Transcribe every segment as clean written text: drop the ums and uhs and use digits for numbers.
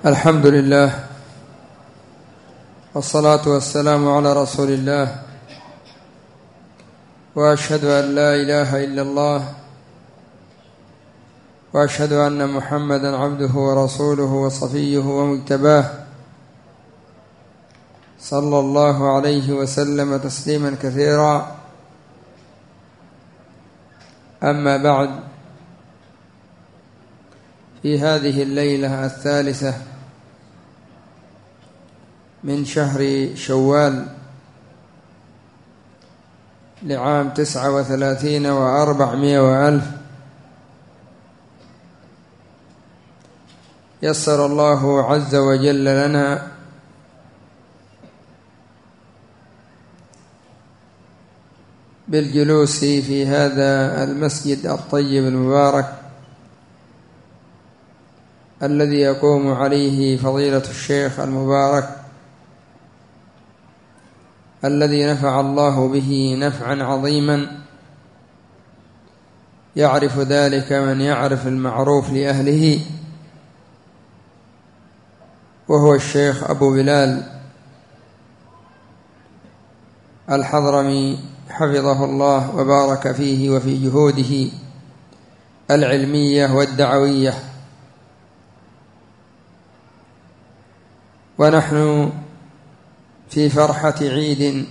الحمد لله والصلاة والسلام على رسول الله، وأشهد أن لا إله إلا الله، وأشهد أن محمدا عبده ورسوله وصفيه ومجتباه، صلى الله عليه وسلم تسليما كثيرا. أما بعد، في هذه الليلة الثالثة من شهر شوال لعام 39 و400 وألف، يسر الله عز وجل لنا بالجلوس في هذا المسجد الطيب المبارك الذي يقوم عليه فضيلة الشيخ المبارك الذي نفع الله به نفعا عظيما، يعرف ذلك من يعرف المعروف لأهله، وهو الشيخ أبو بلال الحضرمي حفظه الله وبارك فيه وفي جهوده العلمية والدعوية. ونحن في فرحة عيد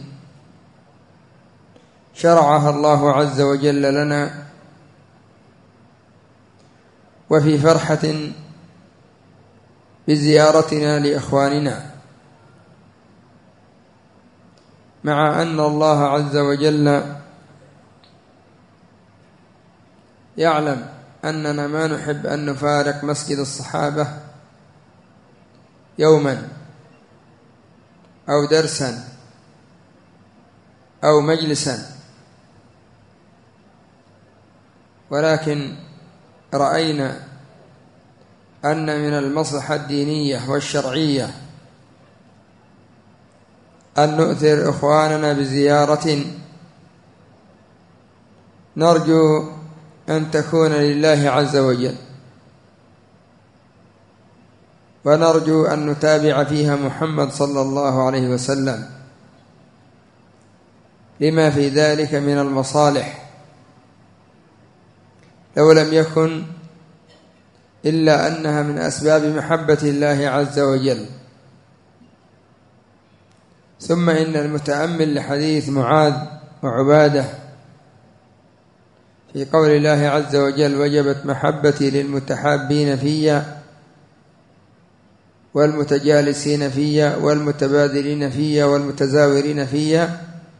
شرعها الله عز وجل لنا، وفي فرحة بزيارتنا لإخواننا، مع أن الله عز وجل يعلم أننا ما نحب أن نفارق مسجد الصحابة يوما أو درسا أو مجلسا، ولكن رأينا أن من المصلحة الدينية والشرعية أن نؤثر إخواننا بزيارة نرجو أن تكون لله عز وجل، ونرجو أن نتابع فيها محمد صلى الله عليه وسلم لما في ذلك من المصالح، لو لم يكن إلا أنها من أسباب محبة الله عز وجل. ثم إن المتأمل لحديث معاذ وعبادة في قول الله عز وجل: وجبت محبتي للمتحابين فيا والمتجالسين فيا والمتبادلين فيا والمتزاورين فيا،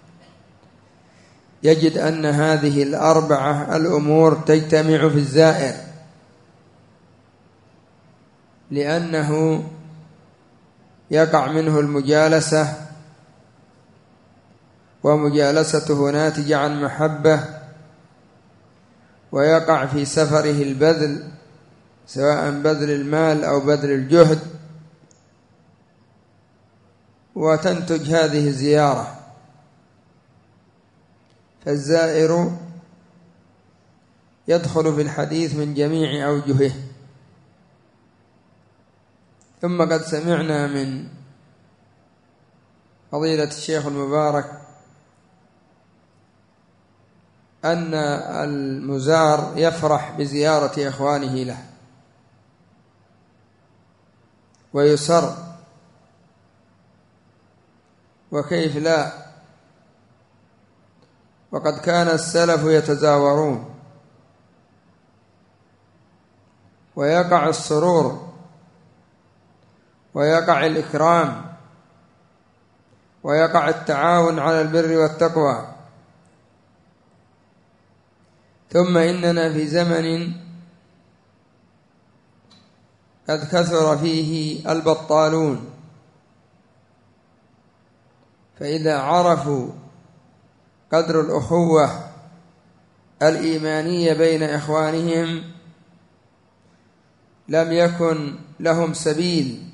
يجد أن هذه الأربعة الأمور تجتمع في الزائر، لأنه يقع منه المجالسة، ومجالسته ناتجة عن محبة، ويقع في سفره البذل، سواء بذل المال أو بذل الجهد، وتنتج هذه الزيارة. فالزائر يدخل في الحديث من جميع أوجهه. ثم قد سمعنا من فضيلة الشيخ المبارك أن المزار يفرح بزيارة إخوانه له ويسر، وكيف لا، وقد كان السلف يتزاورون، ويقع السرور ويقع الإكرام ويقع التعاون على البر والتقوى. ثم إننا في زمن قد كثر فيه البطالون، فإذا عرفوا قدر الأخوة الإيمانية بين إخوانهم لم يكن لهم سبيل،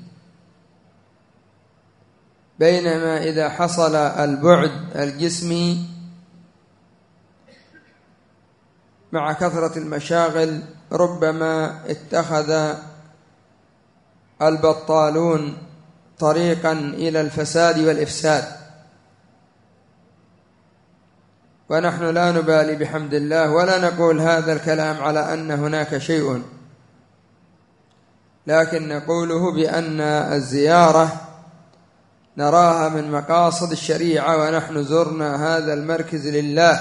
بينما إذا حصل البعد الجسمي مع كثرة المشاغل ربما اتخذ البطالون طريقا إلى الفساد والإفساد، ونحن لا نبالي بحمد الله، ولا نقول هذا الكلام على أن هناك شيء، لكن نقوله بأن الزيارة نراها من مقاصد الشريعة، ونحن زرنا هذا المركز لله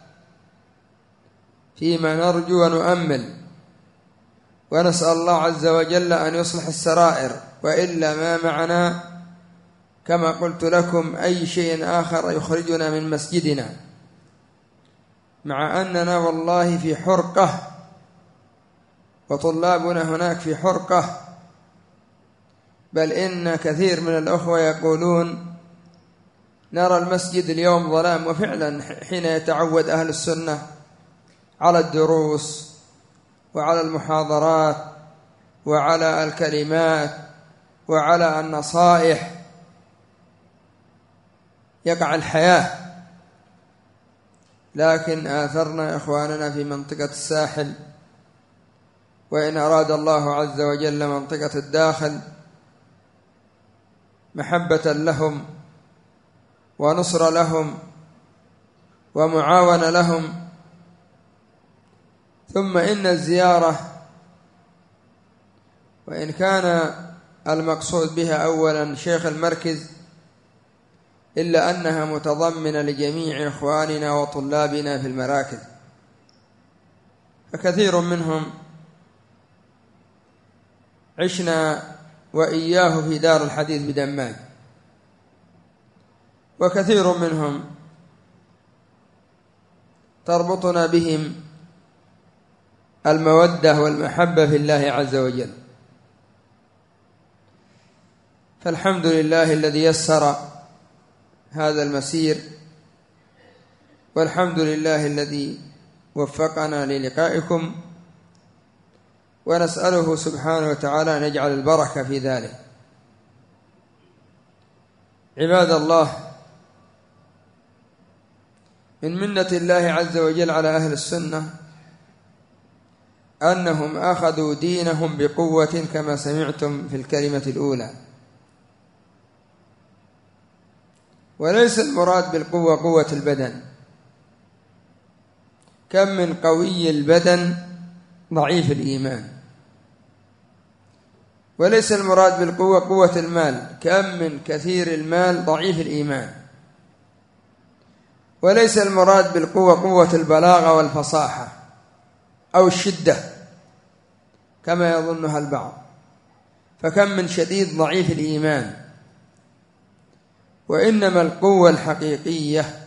فيما نرجو ونؤمل، ونسأل الله عز وجل أن يصلح السرائر، وإلا ما معنا كما قلت لكم أي شيء آخر يخرجنا من مسجدنا، مع أننا والله في حرقة وطلابنا هناك في حرقة، بل إن كثير من الأخوة يقولون نرى المسجد اليوم ظلام. وفعلا حين يتعود أهل السنة على الدروس وعلى المحاضرات وعلى الكلمات وعلى النصائح يقع الحياة، لكن آثرنا إخواننا في منطقة الساحل، وإن أراد الله عز وجل منطقة الداخل محبة لهم ونصر لهم ومعاونة لهم. ثم إن الزيارة وإن كان المقصود بها أولا شيخ المركز، إلا أنها متضمنة لجميع إخواننا وطلابنا في المراكز، فكثير منهم عشنا وإياه في دار الحديث بدماج، وكثير منهم تربطنا بهم المودة والمحبة في الله عز وجل. فالحمد لله الذي يسر هذا المسير، والحمد لله الذي وفقنا للقائكم، ونسأله سبحانه وتعالى أن يجعل البركة في ذلك. عباد الله، من منة الله عز وجل على أهل السنة أنهم أخذوا دينهم بقوة كما سمعتم في الكلمة الأولى، وليس المراد بالقوة قوة البدن، كم من قوي البدن ضعيف الإيمان، وليس المراد بالقوة قوة المال، كم من كثير المال ضعيف الإيمان، وليس المراد بالقوة قوة البلاغة والفصاحة أو الشدة كما يظنها البعض، فكم من شديد ضعيف الإيمان، وإنما القوة الحقيقية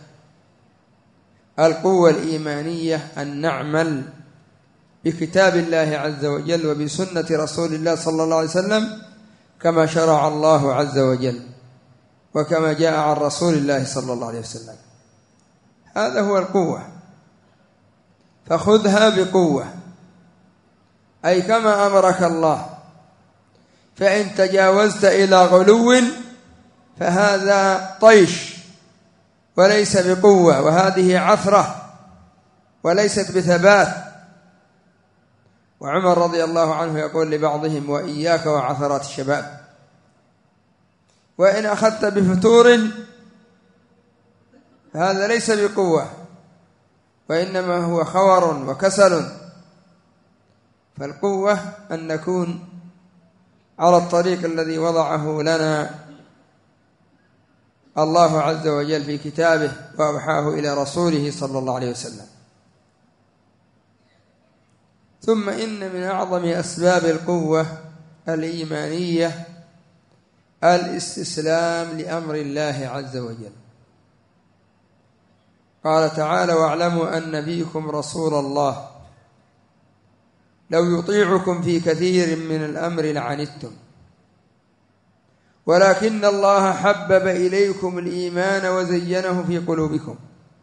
القوة الإيمانية أن نعمل بكتاب الله عز وجل وبسنة رسول الله صلى الله عليه وسلم كما شرع الله عز وجل وكما جاء عن رسول الله صلى الله عليه وسلم. هذا هو القوة، فخذها بقوة، أي كما أمرك الله، فإن تجاوزت إلى غلو فهذا طيش وليس بقوة، وهذه عثرة وليست بثبات. وعمر رضي الله عنه يقول لبعضهم: وإياك وعثرات الشباب، وإن أخذت بفتور فهذا ليس بقوة، وإنما هو خور وكسل. فالقوة أن نكون على الطريق الذي وضعه لنا الله عز وجل في كتابه وأوحاه إلى رسوله صلى الله عليه وسلم. ثم إن من أعظم أسباب القوة الإيمانية الاستسلام لأمر الله عز وجل. قال تعالى: واعلموا أن فيكم رسول الله لو يطيعكم في كثير من الأمر لعنتم ولكن الله حبب إليكم الإيمان وزينه في قلوبكم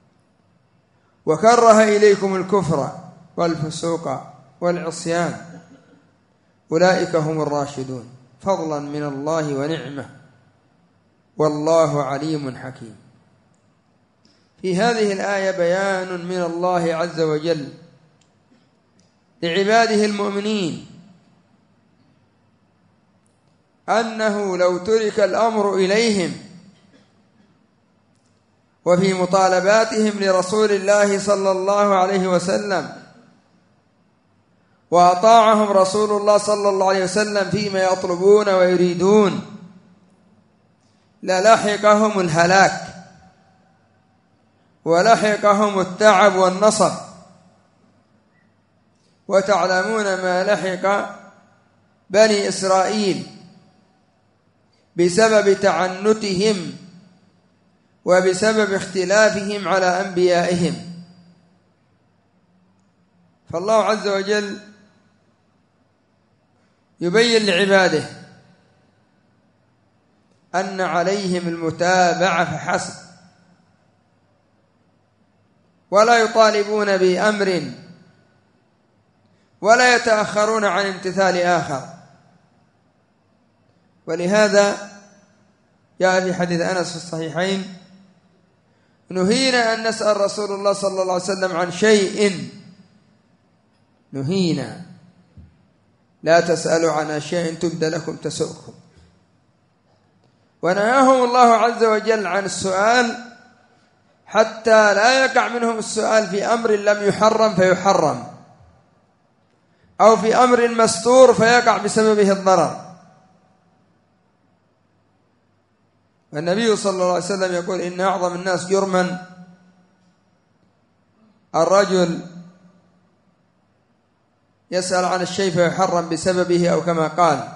وكره إليكم الكفر والفسوق والعصيان أولئك هم الراشدون فضلا من الله ونعمة والله عليم حكيم. في هذه الآية بيان من الله عز وجل لعباده المؤمنين أنه لو ترك الأمر إليهم وفي مطالباتهم لرسول الله صلى الله عليه وسلم وأطاعهم رسول الله صلى الله عليه وسلم فيما يطلبون ويريدون للحقهم الهلاك ولحقهم التعب والنصب. وتعلمون ما لحق بني إسرائيل بسبب تعنتهم وبسبب اختلافهم على أنبيائهم. فالله عز وجل يبين لعباده أن عليهم المتابعة فحسب، ولا يطالبون بأمر ولا يتأخرون عن امتثال آخر. ولهذا جاء في حديث أنس في الصحيحين: نهينا أن نسأل رسول الله صلى الله عليه وسلم عن شيء، نهينا، لا تسألوا عن أشياء تبد لكم تسؤكم. ونهاهم الله عز وجل عن السؤال حتى لا يقع منهم السؤال في أمر لم يحرم فيحرم، أو في أمر مستور فيقع بسببه الضرر. والنبي صلى الله عليه وسلم يقول: إن أعظم الناس جرما الرجل يسأل عن الشيء فيحرم بسببه، أو كما قال.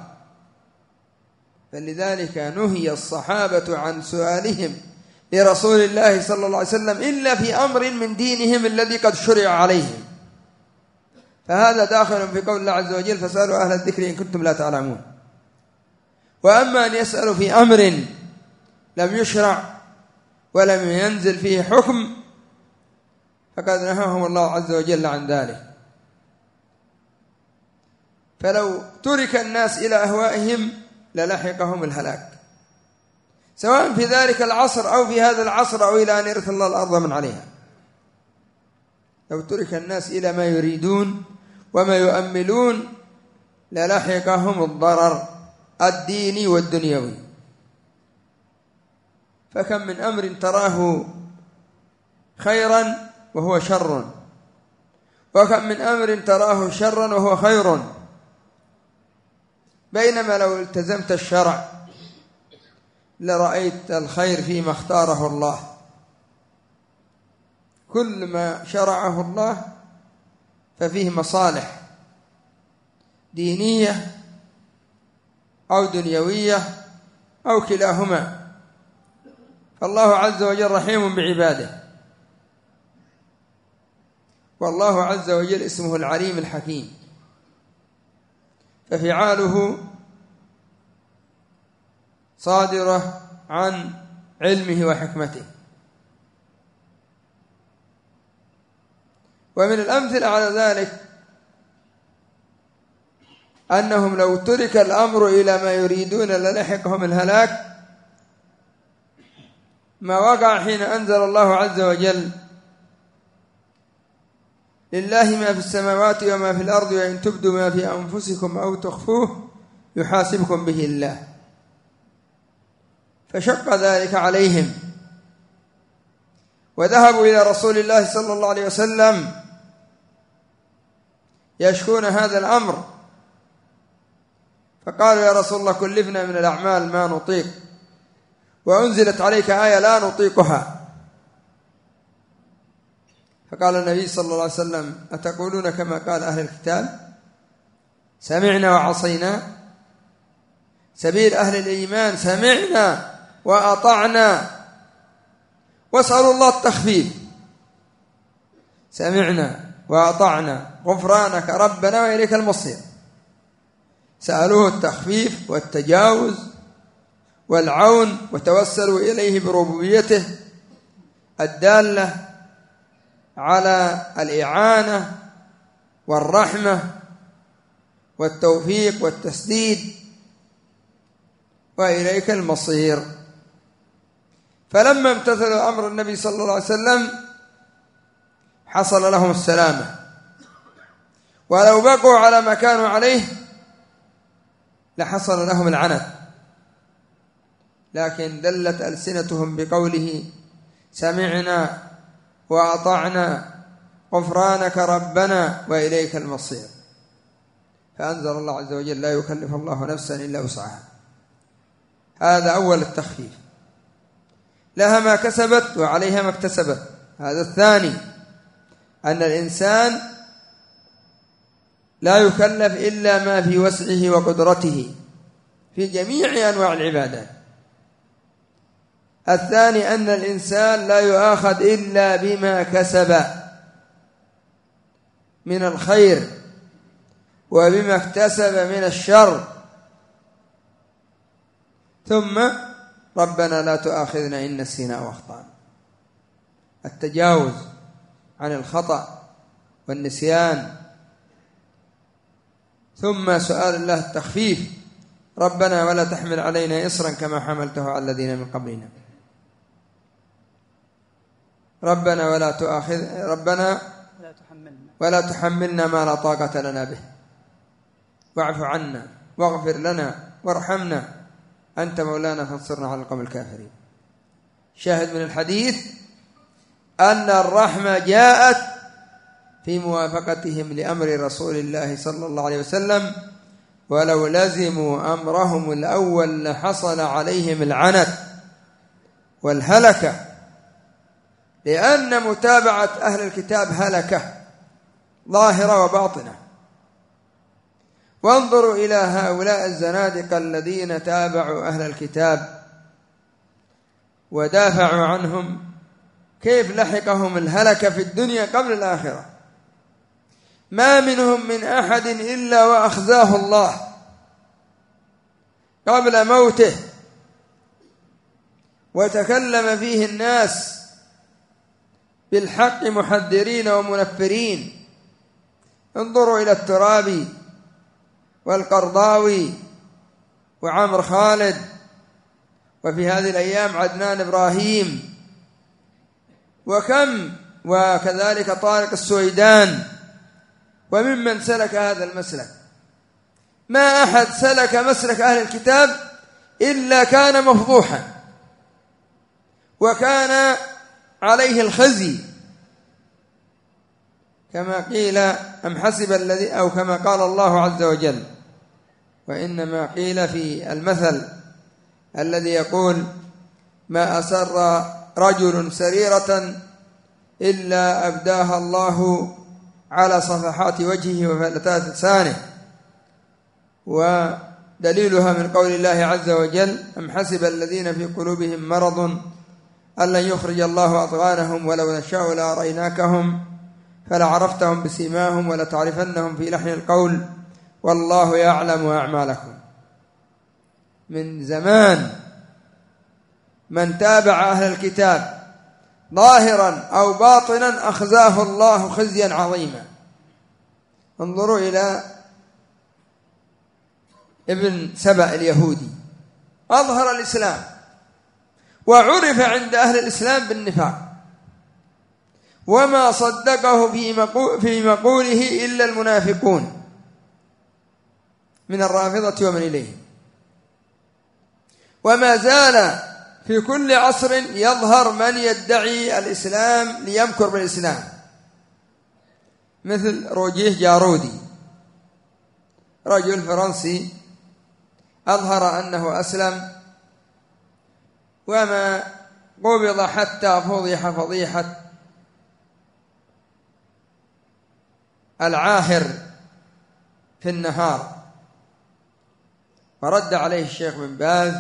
فلذلك نهي الصحابة عن سؤالهم لرسول الله صلى الله عليه وسلم إلا في أمر من دينهم الذي قد شرع عليهم، فهذا داخل في قول الله عز وجل: فاسألوا أهل الذكر إن كنتم لا تعلمون. وأما أن يسألوا في أمر لم يشرع ولم ينزل فيه حكم فقد نهاهم الله عز وجل عن ذلك. فلو ترك الناس إلى أهوائهم للحقهم الهلاك، سواء في ذلك العصر أو في هذا العصر أو إلى أن يرث الله الأرض من عليها. لو ترك الناس إلى ما يريدون وما يؤملون للحقهم الضرر الديني والدنيوي. فكم من أمر تراه خيرا وهو شر، وكم من أمر تراه شرا وهو خير، بينما لو التزمت الشرع لرأيت الخير فيما اختاره الله. كل ما شرعه الله ففيه مصالح دينية أو دنيوية أو كلاهما، فالله عز وجل رحيم بعباده، والله عز وجل اسمه العليم الحكيم، ففعاله صادرة عن علمه وحكمته. ومن الأمثلة على ذلك أنهم لو ترك الأمر إلى ما يريدون للحقهم الهلاك، ما وقع حين أنزل الله عز وجل: لله ما في السماوات وما في الأرض وإن تبدوا ما في أنفسكم أو تخفوه يحاسبكم به الله. فشق ذلك عليهم وذهبوا إلى رسول الله صلى الله عليه وسلم يشكون هذا الأمر، فقالوا: يا رسول الله كلفنا من الأعمال ما نطيق، وأنزلت عليك آية لا نطيقها. فقال النبي صلى الله عليه وسلم: أتقولون كما قال أهل الكتاب سمعنا وعصينا؟ سبيل أهل الإيمان سمعنا وأطعنا، واسألوا الله التخفيف. سمعنا وأطعنا غفرانك ربنا وإليك المصير. سألوه التخفيف والتجاوز والعون، وتوسلوا إليه بربوبيته الدالة على الإعانة والرحمة والتوفيق والتسديد، وإليك المصير. فلما امتثلوا أمر النبي صلى الله عليه وسلم حصل لهم السلامة، ولو بقوا على ما كانوا عليه لحصل لهم العنت، لكن دلت ألسنتهم بقوله سمعنا وأطعنا غفرانك ربنا وإليك المصير، فأنزل الله عز وجل لا يكلف الله نفسا إلا وسعها. هذا أول التخفيف، لها ما كسبت وعليها ما اكتسبت. هذا الثاني، أن الإنسان لا يكلف إلا ما في وسعه وقدرته في جميع أنواع العبادات. الثاني أن الإنسان لا يؤاخذ إلا بما كسب من الخير وبما اكتسب من الشر. ثم ربنا لا تؤاخذنا إن نسينا أو أخطأنا، التجاوز عن الخطأ والنسيان. ثم سؤال الله التخفيف، ربنا ولا تحمل علينا إصرا كما حملته على الذين من قبلنا. ربنا ولا تحملنا ما لا طاقة لنا به، واعف عنا واغفر لنا وارحمنا أنت مولانا فانصرنا على القوم الكافرين. شاهد من الحديث أن الرحمة جاءت في موافقتهم لأمر رسول الله صلى الله عليه وسلم، ولو لزموا أمرهم الأول لحصل عليهم العنت والهلكة، لأن متابعة أهل الكتاب هلكة ظاهرة وباطنة. وانظروا إلى هؤلاء الزنادقة الذين تابعوا أهل الكتاب ودافعوا عنهم، كيف لحقهم الهلكة في الدنيا قبل الآخرة. ما منهم من أحد إلا وأخزاه الله قبل موته، وتكلم فيه الناس بالحق محذرين ومنفرين. انظروا إلى الترابي والقرضاوي وعمر خالد، وفي هذه الأيام عدنان إبراهيم، وكذلك طارق السويدان، وممن سلك هذا المسلك. ما أحد سلك مسلك أهل الكتاب إلا كان مفضوحا وكان عليه الخزي، كما قيل أم حسب الذي، أو كما قال الله عز وجل. وإنما قيل في المثل الذي يقول ما أسر رجل سريرة إلا أبداها الله على صفحات وجهه وفلتات لسانه، ودليلها من قول الله عز وجل أم حسب الذين في قلوبهم مرض أن لن يخرج الله أضغانهم ولو نشاء لأريناكهم فلعرفتهم بسيماهم ولتعرفنهم في لحن القول والله يعلم أعمالكم. من زمان من تابع أهل الكتاب ظاهرا أو باطنا أخزاه الله خزيا عظيما. انظروا إلى ابن سبأ اليهودي، أظهر الإسلام وعرف عند أهل الإسلام بالنفاق، وما صدقه في مقوله إلا المنافقون من الرافضة ومن إليهم. وما زال في كل عصر يظهر من يدعي الإسلام ليمكر بالإسلام، مثل روجيه جارودي، رجل فرنسي أظهر أنه أسلم وما قبض حتى فضح فضيحة العاهر في النهار، فرد عليه الشيخ بن باز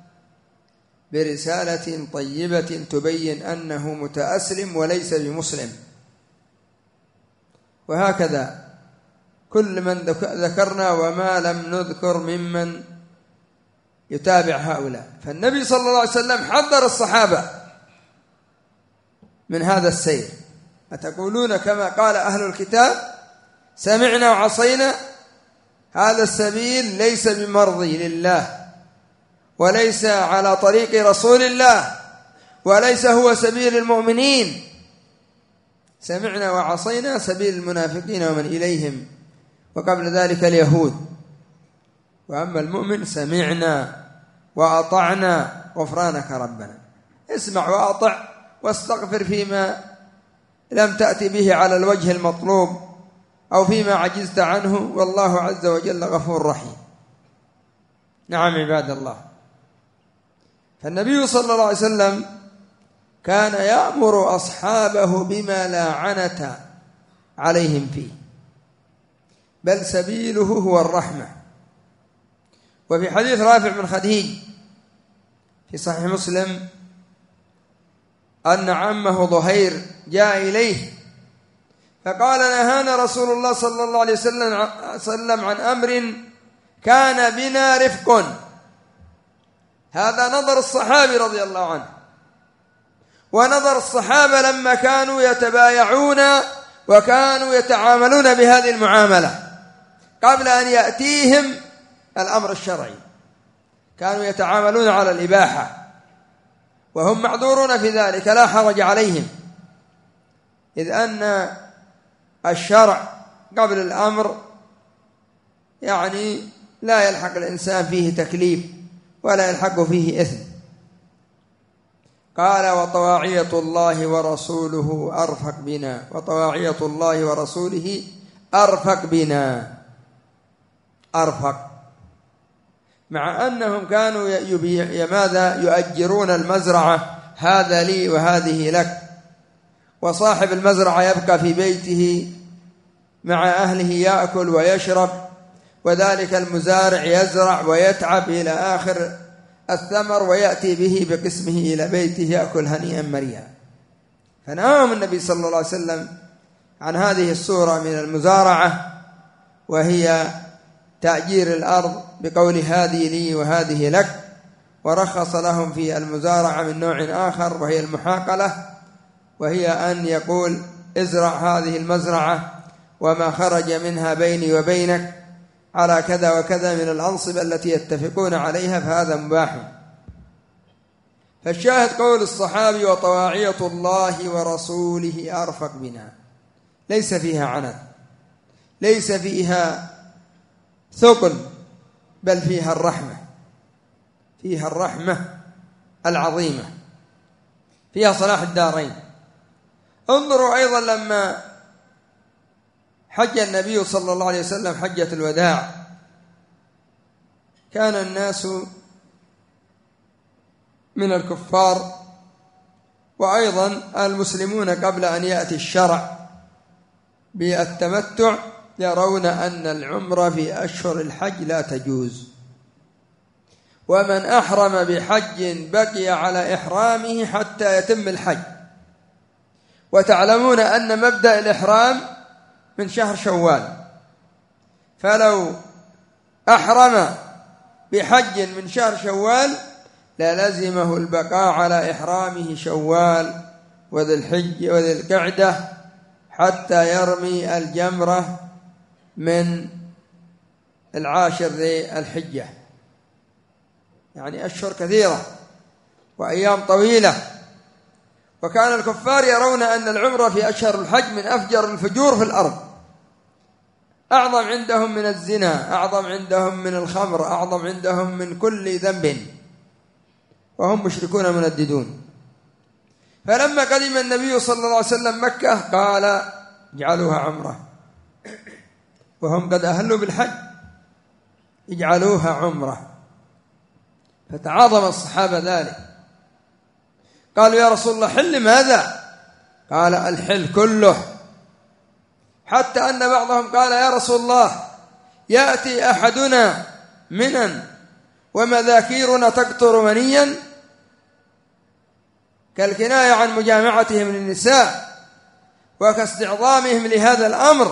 برسالة طيبة تبين أنه متأسلم وليس بمسلم. وهكذا كل من ذكرنا وما لم نذكر ممن يتابع هؤلاء. فالنبي صلى الله عليه وسلم حذر الصحابة من هذا السير. أتقولون كما قال أهل الكتاب سمعنا وعصينا؟ هذا السبيل ليس بمرضي لله، وليس على طريق رسول الله، وليس هو سبيل المؤمنين. سمعنا وعصينا سبيل المنافقين ومن إليهم، وقبل ذلك اليهود. وأما المؤمن سمعنا وأطعنا غفرانك ربنا. اسمع وأطع واستغفر فيما لم تأتي به على الوجه المطلوب أو فيما عجزت عنه، والله عز وجل غفور رحيم. نعم عباد الله، فالنبي صلى الله عليه وسلم كان يأمر أصحابه بما لا عنة عليهم فيه، بل سبيله هو الرحمة. وفي حديث رافع بن خديج في صحيح مسلم أن عمه ظهير جاء إليه فقال: نهانا رسول الله صلى الله عليه وسلم عن أمر كان بنا رفق. هذا نظر الصحابي رضي الله عنه، ونظر الصحابة لما كانوا يتبايعون وكانوا يتعاملون بهذه المعاملة قبل أن يأتيهم الأمر الشرعي. كانوا يتعاملون على الإباحة وهم معذورون في ذلك، لا حرج عليهم، إذ أن الشرع قبل الأمر يعني لا يلحق الإنسان فيه تكليف ولا يلحق فيه إثم. قال: وطواعية الله ورسوله أرفق بنا، وطواعية الله ورسوله أرفق بنا. أرفق، مع أنهم كانوا ماذا يؤجرون المزرعة، هذا لي وهذه لك، وصاحب المزرعة يبقى في بيته مع أهله يأكل ويشرب، وذلك المزارع يزرع ويتعب إلى آخر الثمر ويأتي به بقسمه إلى بيته يأكل هنيئا مريئا. فنهاهم النبي صلى الله عليه وسلم عن هذه الصورة من المزارعة، وهي تأجير الأرض بقول هذه لي وهذه لك، ورخص لهم في المزارعة من نوع آخر وهي المحاقلة، وهي أن يقول: ازرع هذه المزرعة وما خرج منها بيني وبينك على كذا وكذا من الأنصبة التي يتفقون عليها، فهذا مباح. فالشاهد قول الصحابي: وطواعية الله ورسوله أرفق بنا، ليس فيها عنت، ليس فيها ثقل، بل فيها الرحمة، فيها الرحمة العظيمة، فيها صلاح الدارين. انظروا أيضا لما حج النبي صلى الله عليه وسلم حجة الوداع، كان الناس من الكفار وأيضا المسلمون قبل أن يأتي الشرع بالتمتع يرون أن العمرة في أشهر الحج لا تجوز، ومن أحرم بحج بقي على إحرامه حتى يتم الحج. وتعلمون أن مبدأ الإحرام من شهر شوال، فلو أحرم بحج من شهر شوال للزمه البقاء على إحرامه شوال وذي الحج وذي القعدة حتى يرمي الجمرة من العاشر ذي الحجة، يعني أشهر كثيرة وأيام طويلة. وكان الكفار يرون أن العمرة في أشهر الحج من أفجر الفجور في الأرض، أعظم عندهم من الزنا، أعظم عندهم من الخمر، أعظم عندهم من كل ذنب، وهم مشركون منددون. فلما قدم النبي صلى الله عليه وسلم مكة قال: اجعلوها عمرة، وهم قد أهلوا بالحج، اجعلوها عمرة. فتعاظم الصحابة ذلك، قالوا: يا رسول الله حل ماذا؟ قال: الحل كله. حتى أن بعضهم قال: يا رسول الله يأتي أحدنا منا ومذاكيرنا تقطر منيا، كالكناية عن مجامعتهم للنساء وكاستعظامهم لهذا الأمر.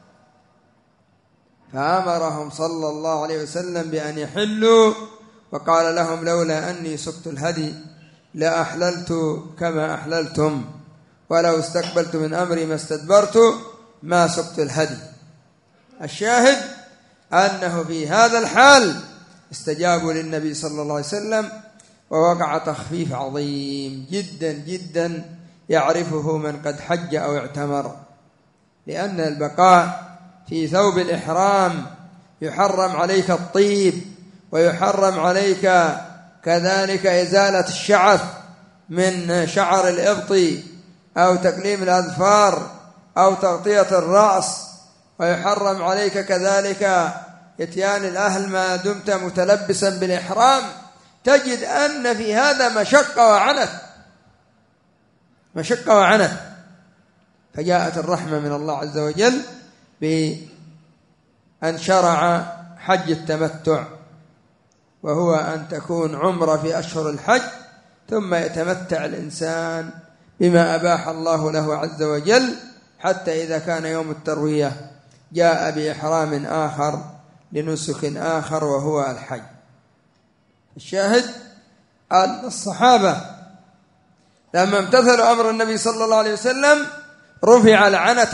فأمرهم صلى الله عليه وسلم بأن يحلوا، وقال لهم: لولا أني سقت الهدي لأحللت كما أحللتم، ولو استقبلت من أمري ما استدبرت ما سقت الهدي. الشاهد أنه في هذا الحال استجابوا للنبي صلى الله عليه وسلم، ووقع تخفيف عظيم جدا جدا يعرفه من قد حج أو اعتمر، لأن البقاء في ثوب الإحرام يحرم عليك الطيب، ويحرم عليك كذلك إزالة الشعث من شعر الإبط أو تكليم الأظفار أو تغطية الرأس، ويحرم عليك كذلك إتيان الأهل ما دمت متلبسا بالإحرام، تجد أن في هذا مشقة وعنت. فجاءت الرحمة من الله عز وجل بأن شرع حج التمتع، وهو أن تكون عمرة في أشهر الحج، ثم يتمتع الإنسان بما أباح الله له عز وجل، حتى إذا كان يوم التروية جاء بإحرام آخر لنسك آخر وهو الحج. الشاهد أن الصحابة لما امتثلوا أمر النبي صلى الله عليه وسلم رفع العنت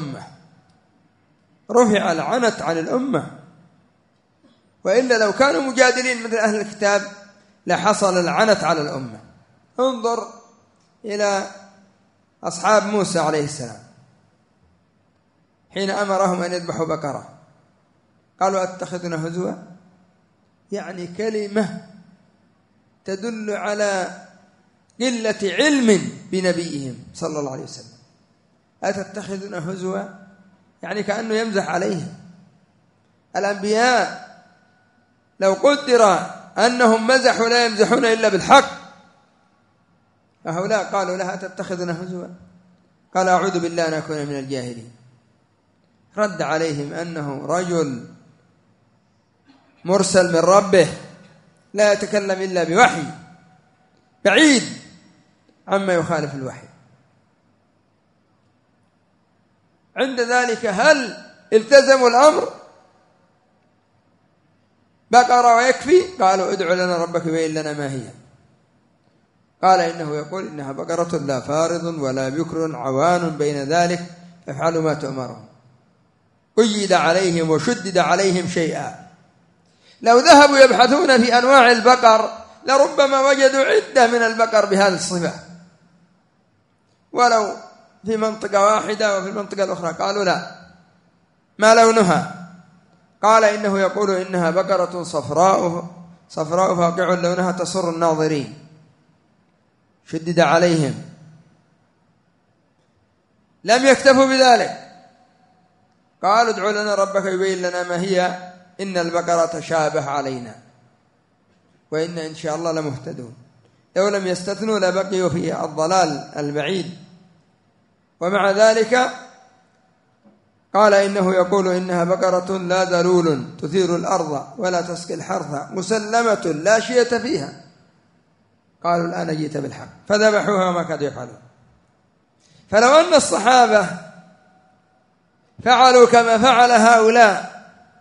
عن الأمة، وإلا لو كانوا مجادلين مثل أهل الكتاب لحصل العنت على الأمة. انظر إلى أصحاب موسى عليه السلام حين أمرهم أن يذبحوا بقرة، قالوا أتخذنا هزوا، يعني كلمة تدل على قلة علم بنبيهم صلى الله عليه وسلم. أتتخذنا هزوا، يعني كأنه يمزح عليهم. الأنبياء لو قدر أنهم مزحوا لا يمزحون إلا بالحق، فهؤلاء قالوا لها أتتخذنا هزوا، قال أعوذ بالله أن أكون من الجاهلين. رد عليهم أنه رجل مرسل من ربه لا يتكلم إلا بوحي، بعيد عما يخالف الوحي. عند ذلك هل التزموا الأمر؟ بقرة ويكفي؟ قالوا ادعوا لنا ربك يبين لنا ما هي. قال إنه يقول إنها بقرة لا فارض ولا بكر عوان بين ذلك فافعلوا ما تؤمرون. قيد عليهم وشدد عليهم شيئا. لو ذهبوا يبحثون في أنواع البقر لربما وجدوا عدة من البقر بهذه الصفة، ولو في منطقة واحدة وفي المنطقة الأخرى قالوا لا، ما لونها؟ قال إنه يقول إنها بقرة صفراء فاقع لونها تسر الناظرين. شدد عليهم. لم يكتفوا بذلك، قالوا ادعوا لنا ربك يبين لنا ما هي، إن البقرة تشابه علينا وإن إن شاء الله لمهتدون. لو لم يستثنوا لبقيوا في الضلال البعيد. ومع ذلك قال إنه يقول إنها بقرة لا ذلول تثير الأرض ولا تسقي الحرث مسلمة لا شية فيها. قالوا الآن جئت بالحق، فذبحوها وما كادوا يفعلون. فلو أن الصحابة فعلوا كما فعل هؤلاء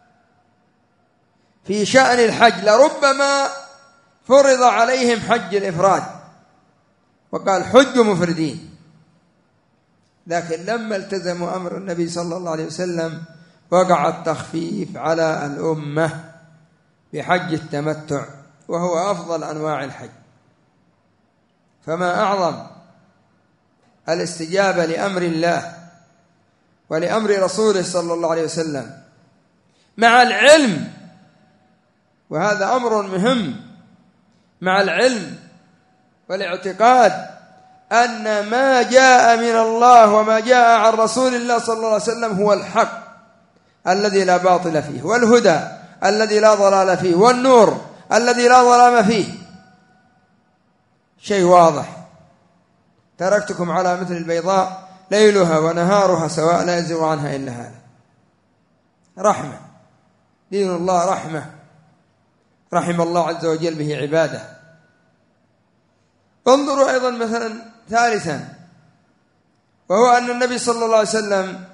في شأن الحج لربما فرض عليهم حج الإفراد وقال حج مفردين. لكن لما التزموا أمر النبي صلى الله عليه وسلم وقع التخفيف على الأمة بحج التمتع، وهو أفضل أنواع الحج. فما أعظم الاستجابة لأمر الله ولأمر رسوله صلى الله عليه وسلم مع العلم، وهذا أمر مهم، مع العلم والاعتقاد أن ما جاء من الله وما جاء عن رسول الله صلى الله عليه وسلم هو الحق الذي لا باطل فيه، والهدى الذي لا ضلال فيه، والنور الذي لا ظلام فيه. شيء واضح. تركتكم على مثل البيضاء ليلها ونهارها سواء لا يزيغ عنها إلا هذا. رحمة. دين الله رحمة، رحم الله عز وجل به عباده. انظروا أيضا مثلا ثالثا، وهو أن النبي صلى الله عليه وسلم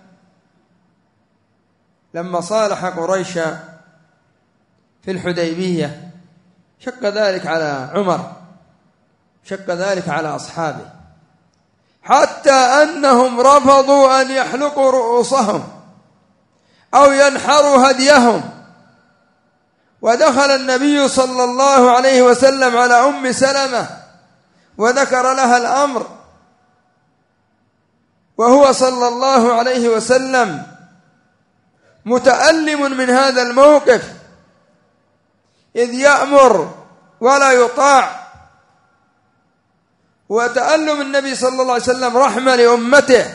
لما صالح قريش في الحديبية شق ذلك على عمر، شق ذلك على أصحابه، حتى أنهم رفضوا أن يحلقوا رؤوسهم أو ينحروا هديهم. ودخل النبي صلى الله عليه وسلم على أم سلمة وذكر لها الأمر، وهو صلى الله عليه وسلم متألم من هذا الموقف، إذ يأمر ولا يطاع. وتألم النبي صلى الله عليه وسلم رحمة لأمته،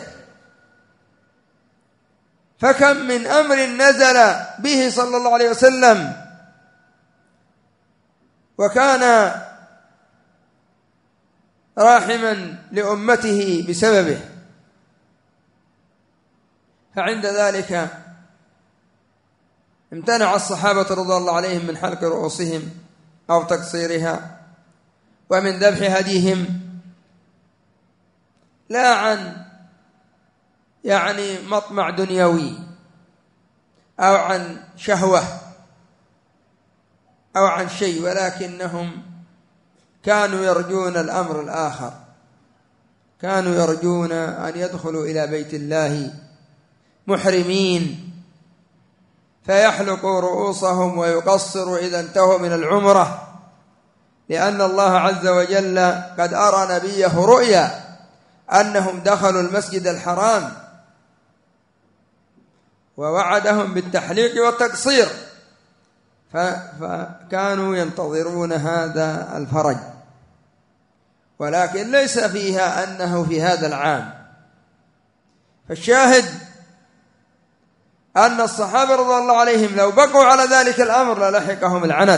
فكم من أمر نزل به صلى الله عليه وسلم وكان راحما لأمته بسببه. فعند ذلك امتنع الصحابة رضي الله عليهم من حلق رؤوسهم أو تقصيرها ومن ذبح هديهم، لا عن مطمع دنيوي أو عن شهوة أو عن شيء، ولكنهم كانوا يرجون الأمر الآخر، كانوا يرجون أن يدخلوا إلى بيت الله محرمين فيحلقوا رؤوسهم ويقصروا إذا انتهوا من العمرة، لأن الله عز وجل قد أرى نبيه رؤيا أنهم دخلوا المسجد الحرام ووعدهم بالتحليق والتقصير، فكانوا ينتظرون هذا الفرج، ولكن ليس فيها أنه في هذا العام. فالشاهد أن الصحابة رضي الله عليهم لو بقوا على ذلك الأمر للحقهم العنت،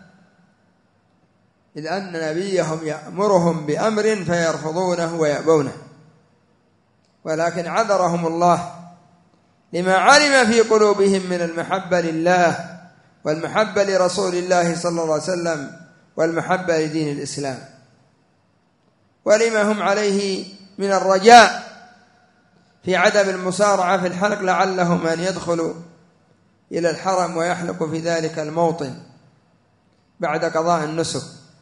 إذ أن نبيهم يأمرهم بأمر فيرفضونه ويأبونه، ولكن عذرهم الله لما علم في قلوبهم من المحبة لله والمحبة لرسول الله صلى الله عليه وسلم والمحبة لدين الإسلام، ولما هم عليه من الرجاء في عدم المسارعة في الحلق لعلهم أن يدخلوا إلى الحرم ويحلقوا في ذلك الموطن بعد قضاء النسك.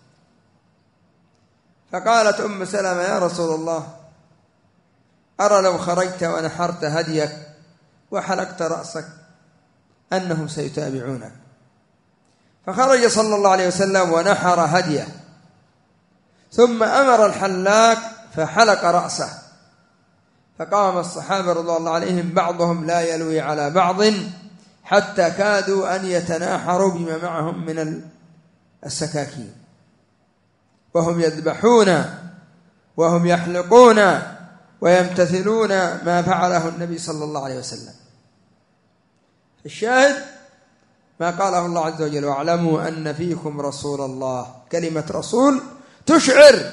فقالت أم سلمة: يا رسول الله، أرى لو خرجت ونحرت هديك وحلقت رأسك أنهم سيتابعونك. فخرج صلى الله عليه وسلم ونحر هديه، ثم أمر الحلاق فحلق رأسه، فقام الصحابة رضي الله عليهم بعضهم لا يلوي على بعض حتى كادوا أن يتناحروا بما معهم من السكاكين، وهم يذبحون وهم يحلقون ويمتثلون ما فعله النبي صلى الله عليه وسلم. الشاهد ما قاله الله عز وجل: واعلموا أن فيكم رسول الله. كلمة رسول تشعر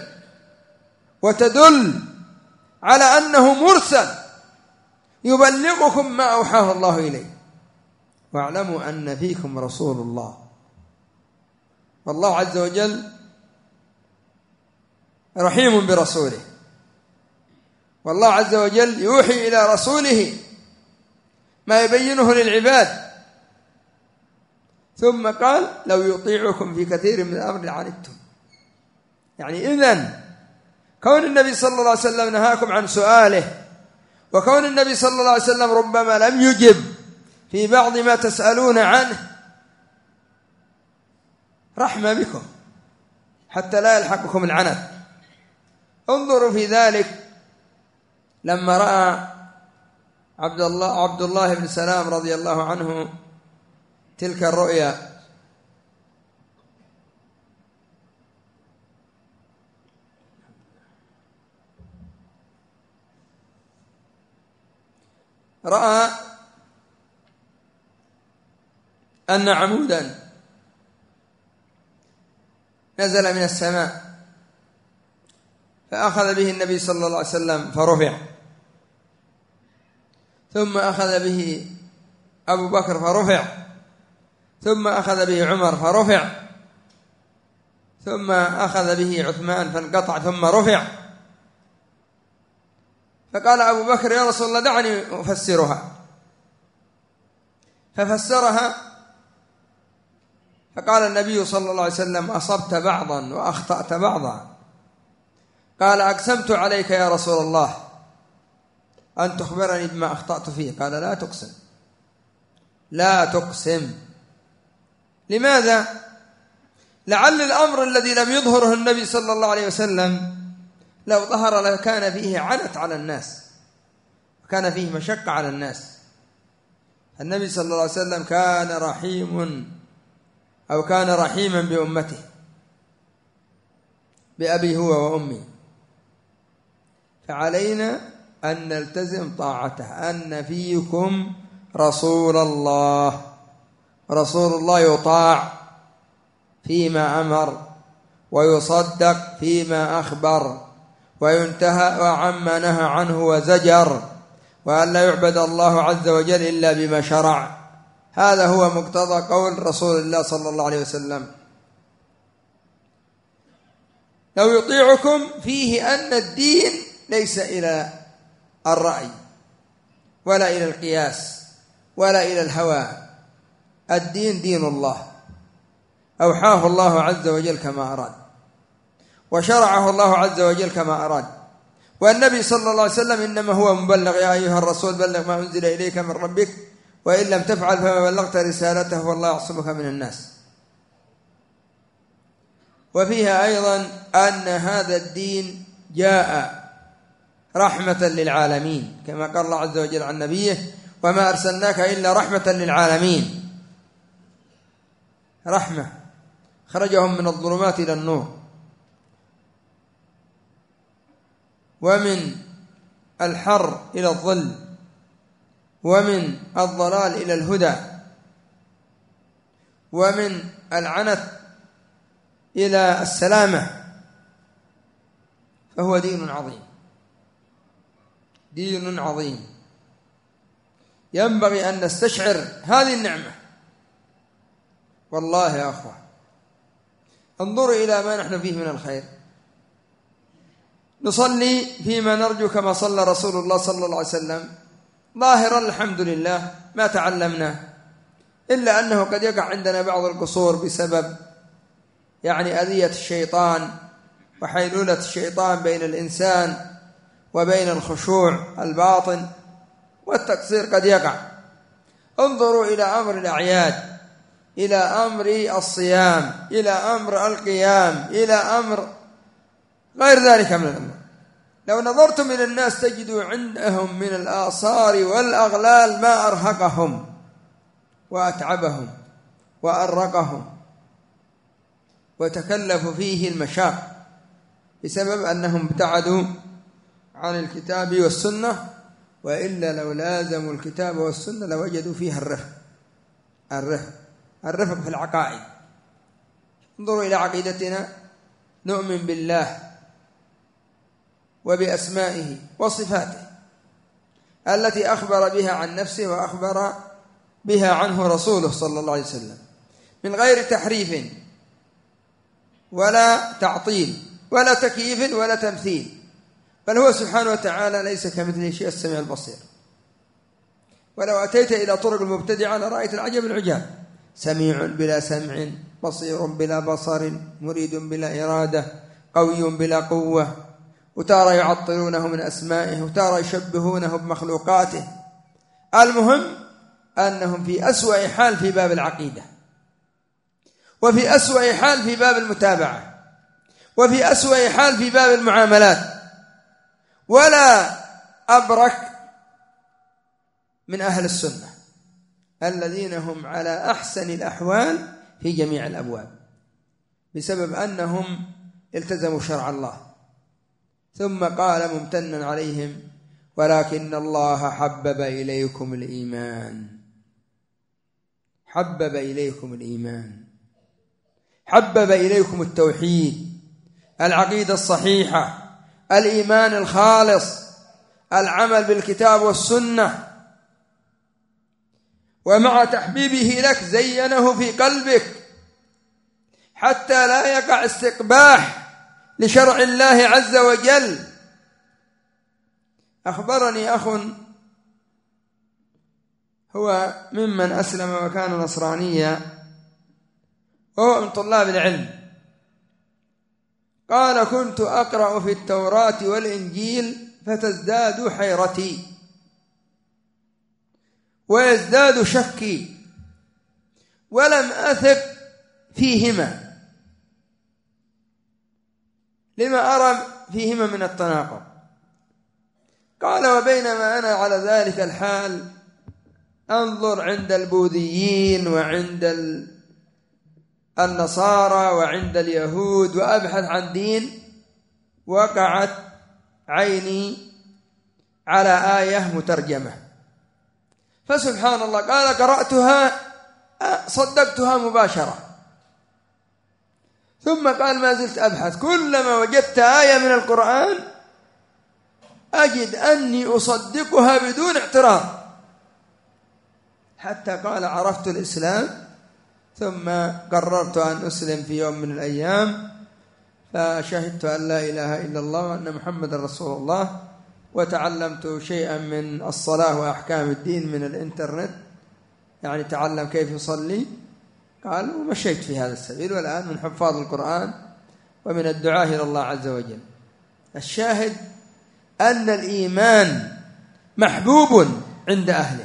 وتدل على أنه مرسل يبلغكم ما أوحاه الله إليه. واعلموا أن فيكم رسول الله. والله عز وجل رحيم برسوله، والله عز وجل يوحي إلى رسوله ما يبينه للعباد، ثم قال: لو يطيعكم في كثير من الأمر لعنتم. يعني إذن كون النبي صلى الله عليه وسلم نهاكم عن سؤاله، وكون النبي صلى الله عليه وسلم ربما لم يجب في بعض ما تسألون عنه رحمة بكم حتى لا يلحقكم العنت. انظروا في ذلك لما رأى عبد الله بن سلام رضي الله عنه تلك الرؤيا، رأى أن عمودا نزل من السماء فأخذ به النبي صلى الله عليه وسلم فرفع، ثم أخذ به أبو بكر فرفع، ثم أخذ به عمر فرفع، ثم أخذ به عثمان فانقطع ثم رفع. فقال أبو بكر: يا رسول الله دعني أفسرها. ففسرها، فقال النبي صلى الله عليه وسلم: أصبت بعضا وأخطأت بعضا. قال: أقسمت عليك يا رسول الله أن تخبرني بما أخطأت فيه. قال: لا تقسم، لا تقسم. لماذا؟ لعل الأمر الذي لم يظهره النبي صلى الله عليه وسلم لو ظهر لكان فيه عنت على الناس، وكان فيه مشقة على الناس، النبي صلى الله عليه وسلم كان رحيما بأمته، بأبي هو وأمي، فعلينا أن نلتزم طاعته. أن فيكم رسول الله، رسول الله يطاع فيما أمر ويصدق فيما أخبر وينتهى عما نهى عنه وزجر، وأن لا يعبد الله عز وجل إلا بما شرع. هذا هو مقتضى قول رسول الله صلى الله عليه وسلم: لو يطيعكم فيه أن الدين ليس إلى الرأي ولا إلى القياس ولا إلى الهوى، الدين دين الله أوحاه الله عز وجل كما أراد، وشرعه الله عز وجل كما أراد. والنبي صلى الله عليه وسلم إنما هو مبلغ: يا أيها الرسول بلغ ما أنزل إليك من ربك وإن لم تفعل فما بلغت رسالته والله يعصمك من الناس. وفيها أيضا أن هذا الدين جاء رحمة للعالمين، كما قال الله عز وجل عن نبيه: وما أرسلناك إلا رحمة للعالمين. رحمة خرجهم من الظلمات إلى النور، ومن الحر إلى الظل، ومن الضلال إلى الهدى، ومن العنت إلى السلامة. فهو دين عظيم، دين عظيم، ينبغي أن نستشعر هذه النعمة. والله يا أخوة، انظروا إلى ما نحن فيه من الخير. نصلي فيما نرجو كما صلى رسول الله صلى الله عليه وسلم، ظاهرا الحمد لله ما تعلمنا، إلا أنه قد يقع عندنا بعض القصور بسبب أذية الشيطان وحيلولة الشيطان بين الإنسان وبين الخشوع الباطن، والتقصير قد يقع. انظروا إلى أمر الأعياد، إلى أمر الصيام، إلى أمر القيام، إلى أمر غير ذلك من الأمور. لو نظرتم إلى الناس تجدوا عندهم من الآثار والأغلال ما أرهقهم وأتعبهم وأرقهم وتكلفوا فيه المشاق بسبب أنهم ابتعدوا عن الكتاب والسنة، وإلا لو لازموا الكتاب والسنة لوجدوا فيها الرفق في العقائد. انظروا إلى عقيدتنا، نؤمن بالله وبأسمائه وصفاته التي أخبر بها عن نفسه وأخبر بها عنه رسوله صلى الله عليه وسلم، من غير تحريف ولا تعطيل ولا تكييف ولا تمثيل، بل هو سبحانه وتعالى ليس كمثله شيء، السميع البصير. ولو أتيت إلى طرق المبتدعة لرأيت العجب العجاب: سميع بلا سمع، بصير بلا بصر، مريد بلا إرادة، قوي بلا قوة، وتارى يعطلونه من أسمائه وتارى يشبهونه بمخلوقاته. المهم أنهم في أسوأ حال في باب العقيدة، وفي أسوأ حال في باب المتابعة، وفي أسوأ حال في باب المعاملات، ولا أبرك من أهل السنة الذين هم على أحسن الأحوال في جميع الأبواب، بسبب أنهم التزموا شرع الله. ثم قال ممتنا عليهم: ولكن الله حبب إليكم الإيمان، حبب إليكم الإيمان، حبب إليكم التوحيد، العقيدة الصحيحة، الإيمان الخالص، العمل بالكتاب والسنة. ومع تحبيبه لك زينه في قلبك حتى لا يقع استقباح لشرع الله عز وجل. أخبرني أخ هو ممن أسلم وكان نصرانيا وهو من طلاب العلم، قال: كنت أقرأ في التوراة والإنجيل فتزداد حيرتي ويزداد شكي ولم أثق فيهما، لما أرى فيهما من التناقض. قال: وبينما أنا على ذلك الحال أنظر عند البوذيين وعند النصارى وعند اليهود وأبحث عن دين، وقعت عيني على آية مترجمة، فسبحان الله قال قرأتها صدقتها مباشرة، ثم قال ما زلت أبحث، كلما وجدت آية من القرآن أجد أني أصدقها بدون اعتراض، حتى قال عرفت الإسلام ثم قررت أن أسلم في يوم من الأيام، فشهدت أن لا إله إلا الله وأن محمد رسول الله، وتعلمت شيئا من الصلاة وأحكام الدين من الإنترنت، يعني تعلم كيف يصلي، قال ومشيت في هذا السبيل، والآن من حفاظ القرآن ومن الدعاء إلى الله عز وجل. الشاهد أن الإيمان محبوب عند أهله،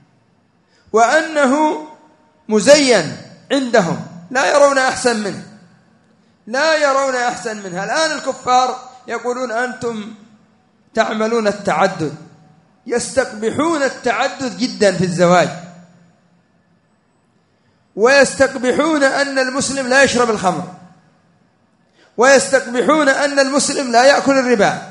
وأنه مزين عندهم، لا يرون أحسن منه، لا يرون أحسن منها. الآن الكفار يقولون أنتم تعملون التعدد، يستقبحون التعدد جدا في الزواج، ويستقبحون أن المسلم لا يشرب الخمر، ويستقبحون أن المسلم لا يأكل الربا،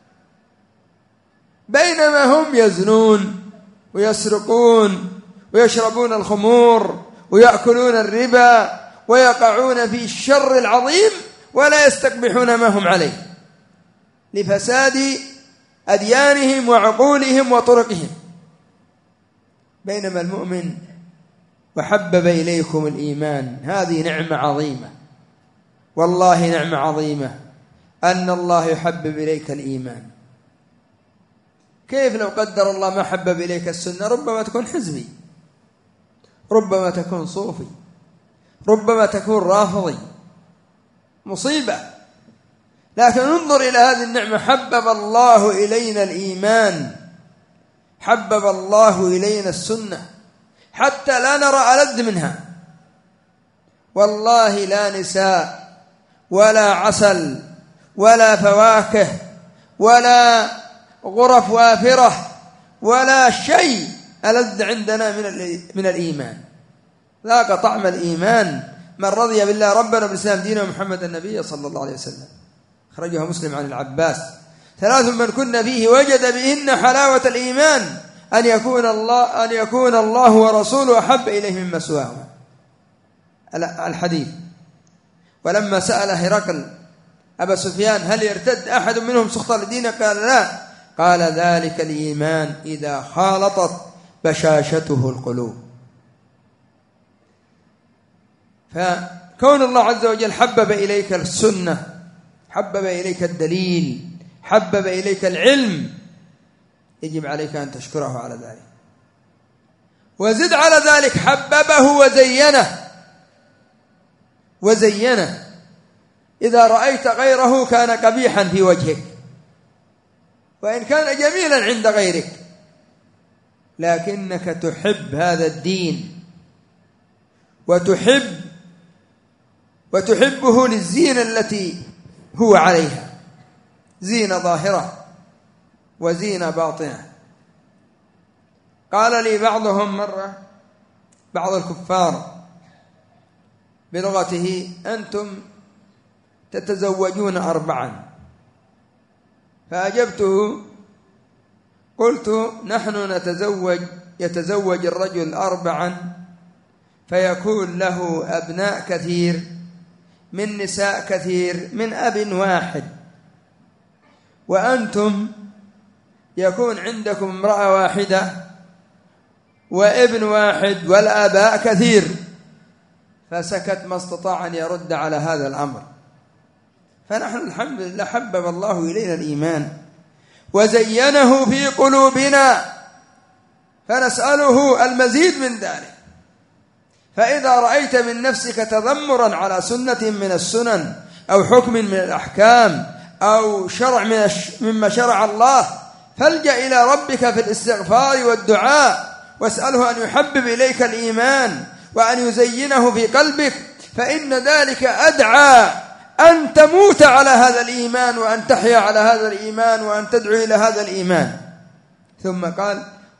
بينما هم يزنون ويسرقون ويشربون الخمور ويأكلون الربا ويقعون في الشر العظيم، ولا يستقبحون ما هم عليه لفساد أديانهم وعقولهم وطرقهم. بينما المؤمن وحبب إليكم الإيمان، هذه نعمة عظيمة، والله نعمة عظيمة أن الله يحبب إليك الإيمان. كيف لو قدر الله ما حبب إليك السنة؟ ربما تكون حزبي، ربما تكون صوفي، ربما تكون رافضي، مصيبة. لكن انظر إلى هذه النعمة، حبب الله إلينا الإيمان، حبب الله إلينا السنة حتى لا نرى ألذ منها. والله لا نساء ولا عسل ولا فواكه ولا غرف وافرة ولا شيء ألذ عندنا من الإيمان. ذاق طعم الإيمان من رضي بالله ربنا وبالإسلام دينا ومحمد النبي صلى الله عليه وسلم. خرجها مسلم عن العباس: 3 من كن فيه وجد بهن حلاوة الإيمان أن يكون الله ورسوله أحب إليه مما سواهما. الحديث. ولما سأل هرقل أبا سفيان هل يرتد أحد منهم سخطا لدينه؟ قال لا، قال ذلك الإيمان إذا خالطت بشاشته القلوب. فكون الله عز وجل حبب إليك السنة، حبب إليك الدليل، حبب إليك العلم، يجب عليك أن تشكره على ذلك. وزد على ذلك حببه وزينه. إذا رأيت غيره كان قبيحا في وجهك، وإن كان جميلا عند غيرك، لكنك تحب هذا الدين وتحبه للزينة التي هو عليها، زينة ظاهرة وزينة باطنة. قال لي بعضهم مرة، بعض الكفار بلغته: أنتم تتزوجون 4. فأجبته قلت: نحن يتزوج الرجل 4 فيكون له أبناء كثير من نساء كثير من أب واحد، وأنتم يكون عندكم امرأة واحدة وابن واحد والآباء كثير. فسكت، ما استطاع أن يرد على هذا الأمر. فنحن الحمد لله حبب الله إلينا الإيمان وزينه في قلوبنا، فنسأله المزيد من ذلك. فإذا رأيت من نفسك تذمرا على سنة من السنن أو حكم من الأحكام أو شرع مما شرع الله، فالجأ إلى ربك في الاستغفار والدعاء، واسأله أن يحبب إليك الإيمان وأن يزينه في قلبك، فإن ذلك أدعى أن تموت على هذا الإيمان وأن تحيا على هذا الإيمان وأن تدعو إلى هذا الإيمان. ثم قال: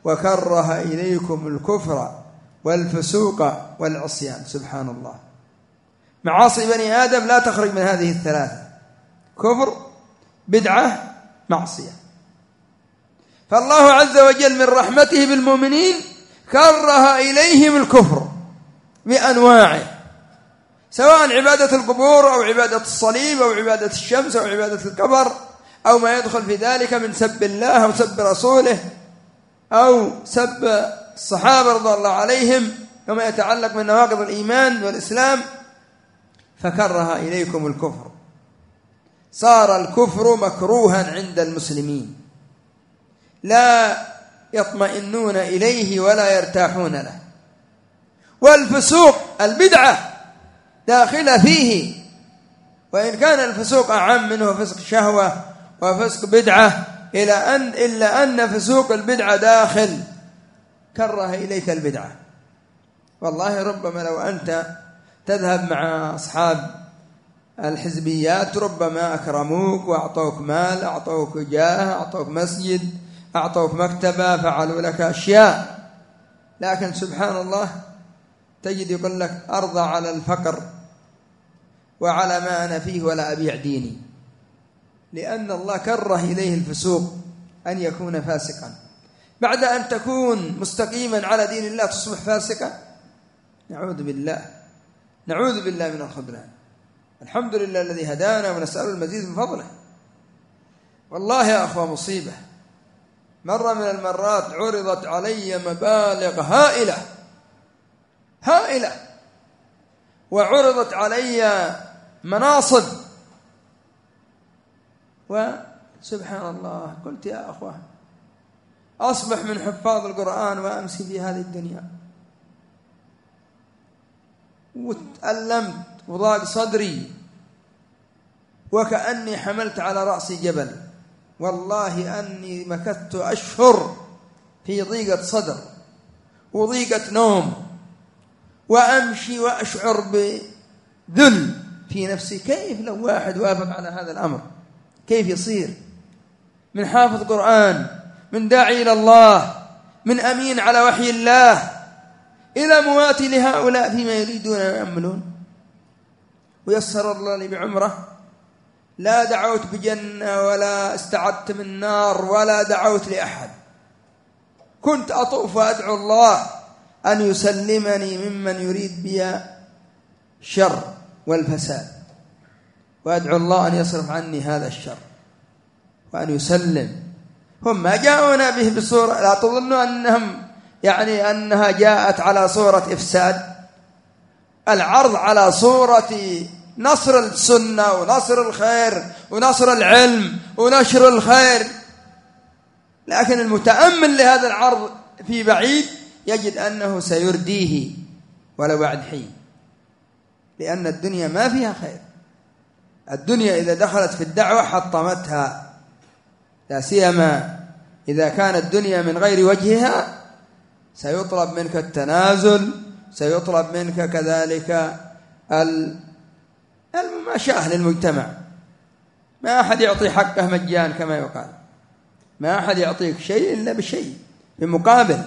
وكره إليكم الكفر والفسوق والعصيان. سبحان الله، معاصي بني آدم لا تخرج من هذه الثلاثة: كفر، بدعة، معصية. فالله عز وجل من رحمته بالمؤمنين كره إليهم الكفر بأنواعه، سواء عبادة القبور أو عبادة الصليب أو عبادة الشمس أو عبادة القبر أو ما يدخل في ذلك من سب الله أو سب رسوله أو سب الصحابة رضي الله عليهم وما يتعلق من نواقض الإيمان والإسلام. فكره إليكم الكفر، صار الكفر مكروها عند المسلمين، لا يطمئنون إليه ولا يرتاحون له. والفسوق، البدعة، داخلة فيه، وإن كان الفسوق أعم منه فسق شهوة وفسق بدعة، إلا أن فسوق البدعة داخل. كره إليك البدعة. والله ربما لو أنت تذهب مع أصحاب الحزبيات ربما أكرموك وأعطوك مال، أعطوك جاه، أعطوك مسجد، أعطوك مكتبة، فعلوا لك أشياء، لكن سبحان الله تجد يقول لك أرضى على الفقر وعلى ما أنا فيه ولا أبيع ديني، لأن الله كره إليه الفسوق، أن يكون فاسقا. بعد أن تكون مستقيما على دين الله تصبح فاسقا، نعوذ بالله، نعوذ بالله من الخذلان. الحمد لله الذي هدانا ونسأل المزيد من فضله. والله يا أخوة مصيبة. مرة من المرات عرضت علي مبالغ هائلة هائلة، وعرضت علي مناصب، وسبحان الله قلت يا أخوة أصبح من حفاظ القرآن وأمسي في هذه الدنيا، وتألمت وضاق صدري وكأني حملت على رأسي جبل. والله أني مكثت أشهر في ضيقة صدر وضيقة نوم، وأمشي وأشعر بذل في نفسي. كيف لو واحد وافق على هذا الأمر؟ كيف يصير من حافظ قرآن، من داعي إلى الله، من أمين على وحي الله، إلى مواتي لهؤلاء فيما يريدون ويأملون؟ ويسر الله لي بعمره، لا دعوت بجنة ولا استعدت من نار ولا دعوت لأحد، كنت أطوف وأدعو الله أن يسلمني ممن يريد بي الشر والفساد، وأدعو الله أن يصرف عني هذا الشر وأن يسلم. هم ما جاءونا به بصورة، لا تظنوا أنهم يعني أنها جاءت على صورة إفساد، العرض على صورة نصر السنة ونصر الخير ونصر العلم ونشر الخير. لكن المتأمل لهذا العرض في بعيد يجد أنه سيرديه ولو بعد حين، لأن الدنيا ما فيها خير. الدنيا إذا دخلت في الدعوة حطمتها، لا سيما إذا كانت الدنيا من غير وجهها سيطلب منك التنازل، سيطلب منك كذلك المماشاة للمجتمع. ما أحد يعطي حقه مجان كما يقال، ما أحد يعطيك شيء إلا بشيء بمقابل.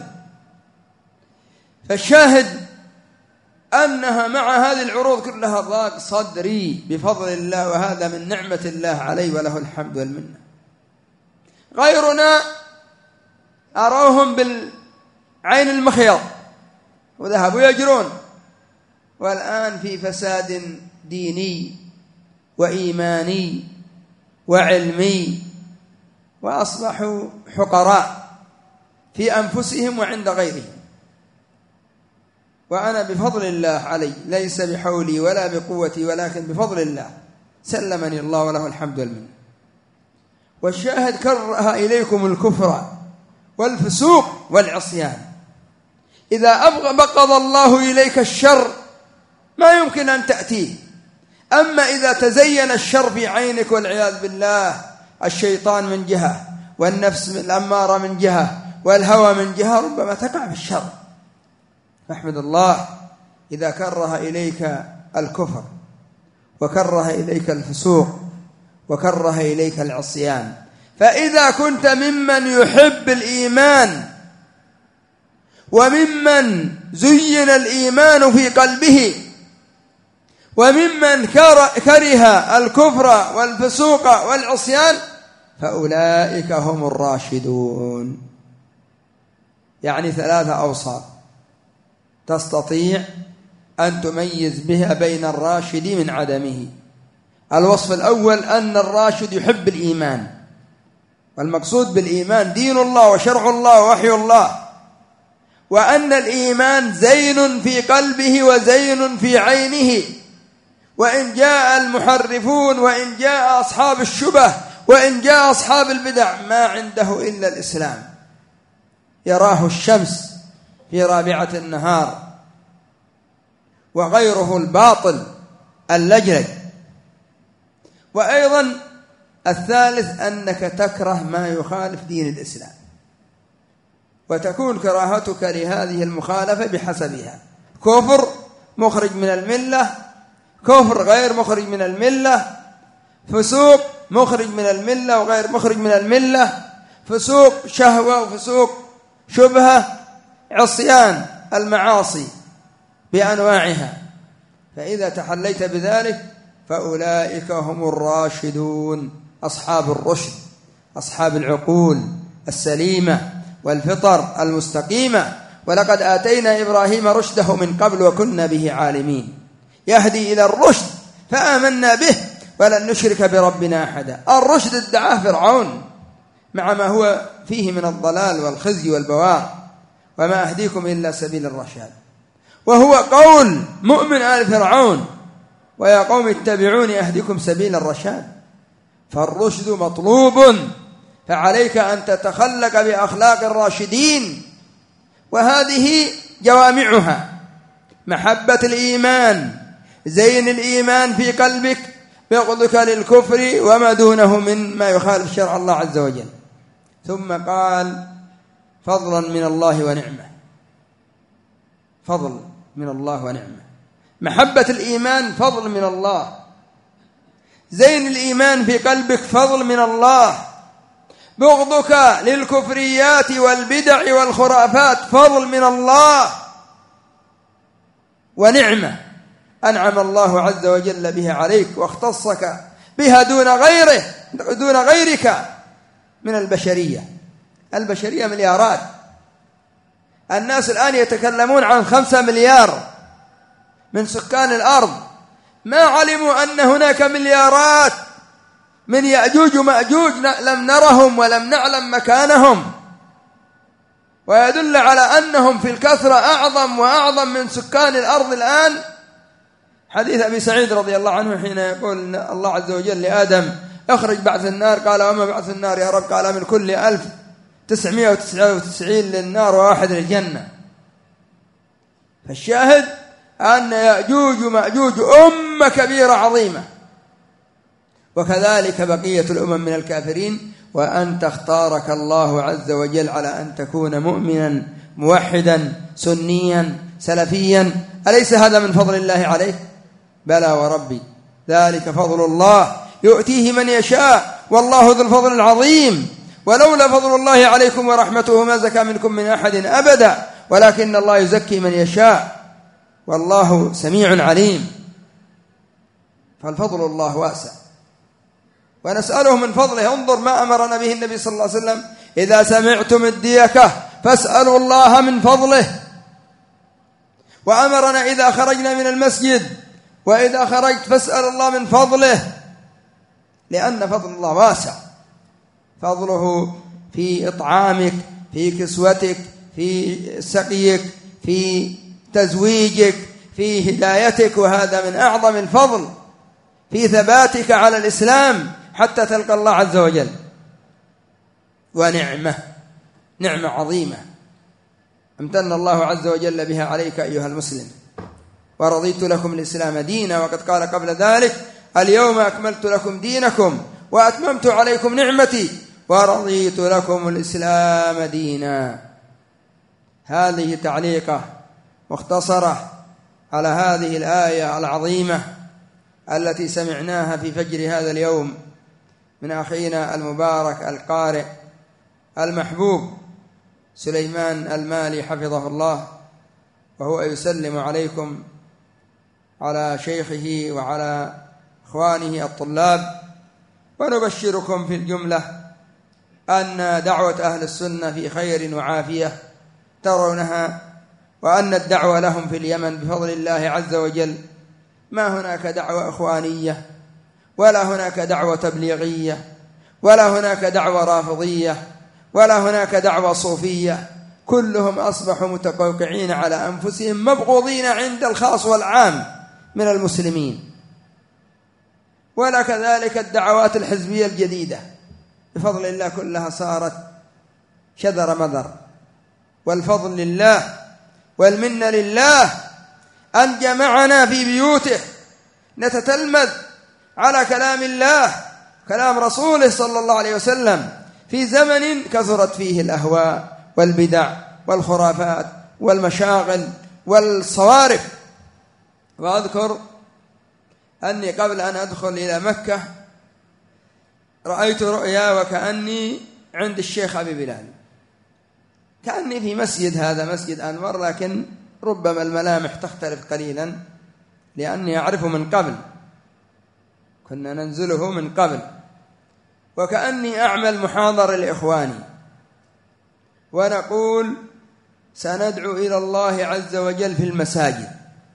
فالشاهد أنها مع هذه العروض كلها ضاق صدري بفضل الله، وهذا من نعمة الله علي وله الحمد والمنة. غيرنا أروهم بالعين المخيط وذهبوا يجرون، والآن في فساد ديني وإيماني وعلمي، وأصبحوا حقراء في أنفسهم وعند غيرهم. وأنا بفضل الله علي، ليس بحولي ولا بقوتي، ولكن بفضل الله سلمني الله وله الحمد والمنة. والشاهد كره إليكم الكفر والفسوق والعصيان. إذا أبغض الله إليك الشر ما يمكن أن تأتيه. أما إذا تزين الشر في عينك والعياذ بالله، الشيطان من جهة والنفس الأمارة من جهة والهوى من جهة، ربما تقع في الشر. فاحمد الله إذا كره إليك الكفر وكره إليك الفسوق وكره إليك العصيان. فإذا كنت ممن يحب الإيمان وممن زين الإيمان في قلبه، وممن كره الكفر والفسوق والعصيان، فأولئك هم الراشدون. يعني 3 أوصاف تستطيع أن تميز بها بين الراشد من عدمه. الوصف الأول أن الراشد يحب الإيمان، والمقصود بالإيمان دين الله وشرع الله ووحي الله، وأن الإيمان زين في قلبه وزين في عينه، وإن جاء المحرفون وإن جاء أصحاب الشبه وإن جاء أصحاب البدع ما عنده إلا الإسلام، يراه الشمس في رابعة النهار، وغيره الباطل اللجلج. وأيضا الثالث أنك تكره ما يخالف دين الإسلام، وتكون كراهتك لهذه المخالفة بحسبها: كفر مخرج من الملة، كفر غير مخرج من الملة، فسوق مخرج من الملة وغير مخرج من الملة، فسوق شهوة وفسوق شبهة، عصيان المعاصي بأنواعها. فإذا تحليت بذلك فأولئك هم الراشدون، أصحاب الرشد، أصحاب العقول السليمة والفطر المستقيمة. ولقد آتينا إبراهيم رشده من قبل وكنا به عالمين، يهدي إلى الرشد فآمنا به ولن نشرك بربنا أحدا. الرشد ادعاه فرعون مع ما هو فيه من الضلال والخزي والبوار: وما أهديكم إلا سبيل الرشاد، وهو قول مؤمن آل فرعون: ويا قوم اتبعوني أهدكم سبيل الرشاد. فالرشد مطلوب، فعليك أن تتخلق بأخلاق الراشدين، وهذه جوامعها: محبة الإيمان، زين الإيمان في قلبك، بغضك للكفر وما دونه من ما يخالف شرع الله عز وجل. ثم قال: فضلا من الله ونعمة. فضل من الله ونعمة. محبة الإيمان فضل من الله، زين الإيمان في قلبك فضل من الله، بغضك للكفريات والبدع والخرافات فضل من الله ونعمة أنعم الله عز وجل بها عليك، واختصك بها دون غيرك من البشرية. البشرية مليارات، الناس الآن يتكلمون عن 5 مليار من سكان الأرض، ما علموا أن هناك مليارات من يأجوج ومأجوج لم نرهم ولم نعلم مكانهم، ويدل على أنهم في الكثرة أعظم وأعظم من سكان الأرض الآن. حديث أبي سعيد رضي الله عنه حين يقول الله عز وجل لآدم: اخرج بعث النار، قال: وما بعث النار يا رب؟ قال: من كل 1999 للنار و1 للجنة. فالشاهد أن يأجوج ومأجوج أمة كبيرة عظيمة، وكذلك بقية الأمم من الكافرين. وأنت اختارك الله عز وجل على أن تكون مؤمنا موحدا سنيا سلفيا، أليس هذا من فضل الله عليك؟ بلى وربي، ذلك فضل الله يؤتيه من يشاء والله ذو الفضل العظيم. ولولا فضل الله عليكم ورحمته ما زكى منكم من أحد أبدا، ولكن الله يزكي من يشاء والله سميع عليم. فالفضل الله واسع، ونسأله من فضله. انظر ما أمرنا به النبي صلى الله عليه وسلم: إذا سمعتم الديكة فاسألوا الله من فضله. وأمرنا إذا خرجنا من المسجد وإذا خرجت فاسأل الله من فضله، لأن فضل الله واسع. فضله في إطعامك، في كسوتك، في سقيك، في تزويجك، في هدايتك، وهذا من أعظم الفضل، في ثباتك على الإسلام حتى تلقى الله عز وجل. ونعمة، نعمة عظيمة امتن الله عز وجل بها عليك أيها المسلم. ورضيت لكم الإسلام دينا، وقد قال قبل ذلك: اليوم أكملت لكم دينكم وأتممت عليكم نعمتي ورضيت لكم الإسلام دينا. هذه تعليقة مختصرة على هذه الآية العظيمة التي سمعناها في فجر هذا اليوم من أخينا المبارك القارئ المحبوب سليمان المالي حفظه الله، وهو يسلم عليكم على شيخه وعلى إخوانه الطلاب، ونبشركم في الجملة أن دعوة أهل السنة في خير وعافية ترونها، وأن الدعوة لهم في اليمن بفضل الله عز وجل ما هناك دعوة إخوانية، ولا هناك دعوة تبليغية، ولا هناك دعوة رافضية، ولا هناك دعوة صوفية. كلهم أصبحوا متقوقعين على أنفسهم، مبغوضين عند الخاص والعام من المسلمين. ولا كذلك الدعوات الحزبية الجديدة بفضل الله كلها صارت شذر مذر. والفضل لله والمنة لله أن جمعنا في بيوته نتتلمذ على كلام الله، كلام رسوله صلى الله عليه وسلم، في زمن كثرت فيه الأهواء والبدع والخرافات والمشاغل والصوارف. وأذكر أني قبل أن أدخل إلى مكة رأيت رؤيا وكأني عند الشيخ أبي بلال، كأني في مسجد، هذا مسجد أنور، لكن ربما الملامح تختلف قليلا لأني أعرفه من قبل، كنا ننزله من قبل. وكأني أعمل محاضرة لإخواني ونقول سندعو إلى الله عز وجل في المساجد،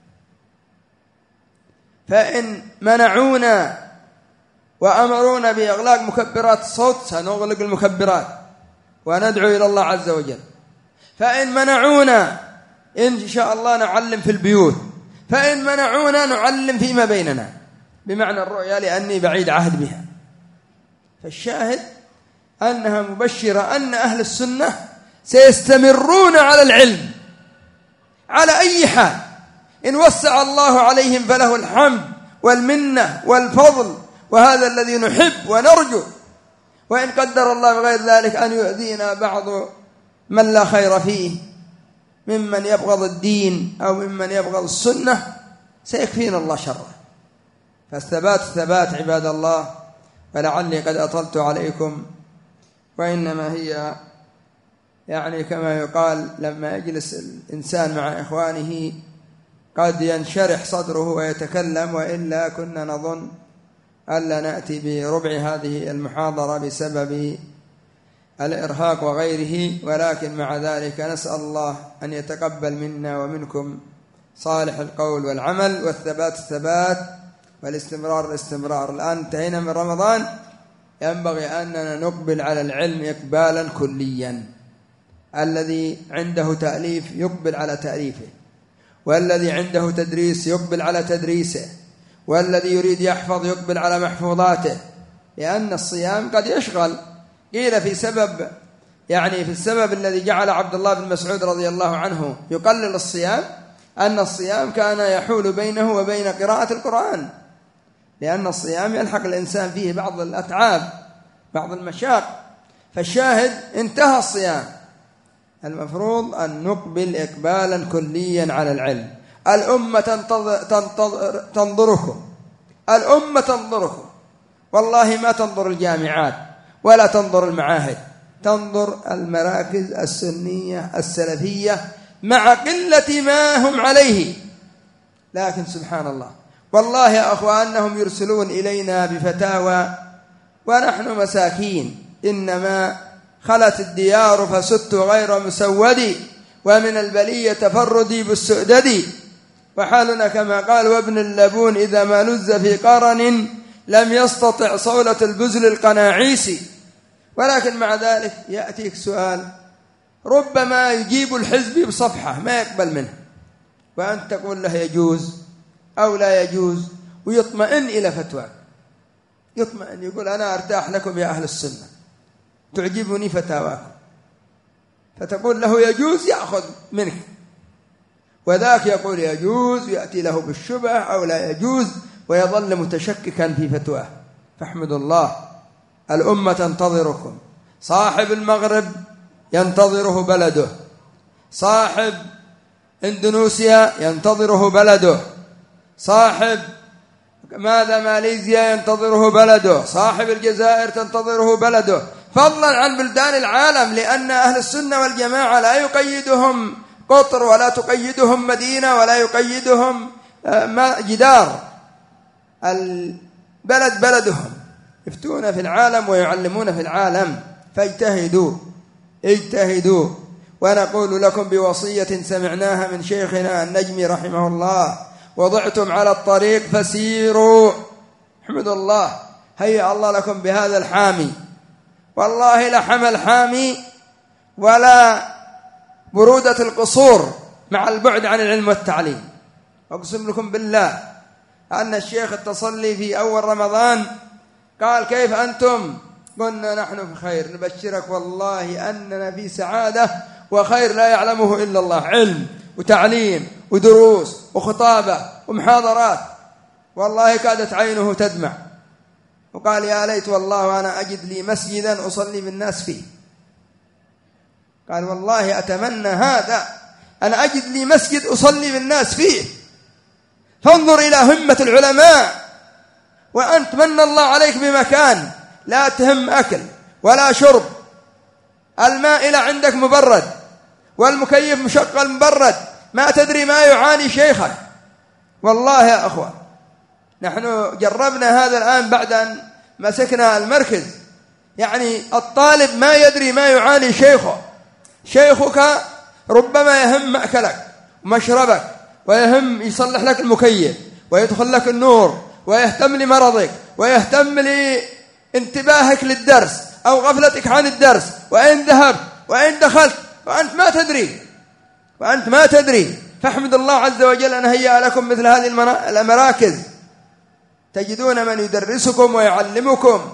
فإن منعونا وأمرونا بإغلاق مكبرات الصوت سنغلق المكبرات وندعو إلى الله عز وجل. فإن منعونا إن شاء الله نعلم في البيوت، فإن منعونا نعلم فيما بيننا، بمعنى الرؤيا لأني بعيد عهد بها. فالشاهد أنها مبشرة أن أهل السنة سيستمرون على العلم على أي حال، إن وسع الله عليهم فله الحمد والمنة والفضل، وهذا الذي نحب ونرجو. وإن قدر الله بغير ذلك أن يؤذينا بعض من لا خير فيه ممن يبغض الدين أو ممن يبغض السنة سيكفينا الله شره. فالثبات ثبات عباد الله، ولعلي قد أطلت عليكم، وإنما هي يعني كما يقال لما يجلس الإنسان مع إخوانه قد ينشرح صدره ويتكلم، وإلا كنا نظن ألا نأتي بربع هذه المحاضرة بسبب الإرهاق وغيره، ولكن مع ذلك نسأل الله أن يتقبل منا ومنكم صالح القول والعمل، والثبات الثبات، والاستمرار الاستمرار. الآن انتهينا من رمضان، ينبغي أننا نقبل على العلم إقبالا كليا. الذي عنده تأليف يقبل على تأليفه، والذي عنده تدريس يقبل على تدريسه، والذي يريد يحفظ يقبل على محفوظاته، لأن الصيام قد يشغل. قيل في السبب الذي جعل عبد الله بن مسعود رضي الله عنه يقلل الصيام أن الصيام كان يحول بينه وبين قراءة القرآن، لأن الصيام يلحق الإنسان فيه بعض الأتعاب بعض المشاق. فالشاهد انتهى الصيام، المفروض أن نقبل إقبالا كليا على العلم. الأمة تنظركم، الأمة تنظركم، والله ما تنظر الجامعات ولا تنظر المعاهد، تنظر المراكز السنية السلفية مع قلة ما هم عليه. لكن سبحان الله، والله يا أخوة أنهم يرسلون إلينا بفتاوى ونحن مساكين، إنما خلت الديار فست غير مسودي، ومن البلية تفردي بالسؤدد، وحالنا كما قال وابن اللبون إذا ما لز في قرن لم يستطع صولة البزل القناعيسي. ولكن مع ذلك يأتيك سؤال ربما يجيب الحزب بصفحة ما يقبل منه، وأنت تقول له يجوز أو لا يجوز، ويطمئن إلى فتواك، يطمئن يقول أنا أرتاح لكم يا أهل السنة، تعجبني فتاواكم، فتقول له يجوز يأخذ منك، وذاك يقول يجوز يأتي له بالشبه أو لا يجوز، ويظل متشككا في فتواه. فاحمدوا الله، الأمة تنتظركم، صاحب المغرب ينتظره بلده، صاحب إندونيسيا ينتظره بلده، صاحب ماليزيا ينتظره بلده، صاحب الجزائر تنتظره بلده، فضلا عن بلدان العالم، لأن أهل السنة والجماعة لا يقيدهم قطر ولا تقيدهم مدينة ولا يقيدهم جدار، البلد بلدهم، يفتون في العالم ويعلمون في العالم، فاجتهدوا اجتهدوا. ونقول لكم بوصية سمعناها من شيخنا النجمي رحمه الله: وضعتم على الطريق فسيروا. احمد الله، هيأ الله لكم بهذا الحامي، والله لا حمى الحامي ولا برودة القصور مع البعد عن العلم والتعليم. أقسم لكم بالله أن الشيخ اتصل لي في أول رمضان قال: كيف أنتم؟ قلنا: نحن في خير، نبشرك والله أننا في سعادة وخير لا يعلمه إلا الله، علم وتعليم ودروس وخطابة ومحاضرات، والله كادت عينه تدمع. وقال: يا ليت والله وأنا أجد لي مسجدا أصلي بالناس فيه. قال: والله أتمنى هذا، أنا أجد لي مسجد أصلي بالناس فيه. فانظر إلى همة العلماء، وأنت من الله عليك بمكان لا تهم أكل ولا شرب، المائلة عندك مبرد والمكيف مشغل مبرد، ما تدري ما يعاني شيخك. والله يا أخوة، نحن جربنا هذا الآن بعد أن مسكنا المركز، يعني الطالب ما يدري ما يعاني شيخه. شيخك ربما يهم مأكلك ومشربك، ويهم يصلح لك المكيف ويدخل لك النور، ويهتم لمرضك ويهتم لانتباهك للدرس أو غفلتك عن الدرس، وأين ذهبت وأين دخلت وأنت ما تدري. فاحمد الله عز وجل أن هيأ لكم مثل هذه المراكز، تجدون من يدرسكم ويعلمكم،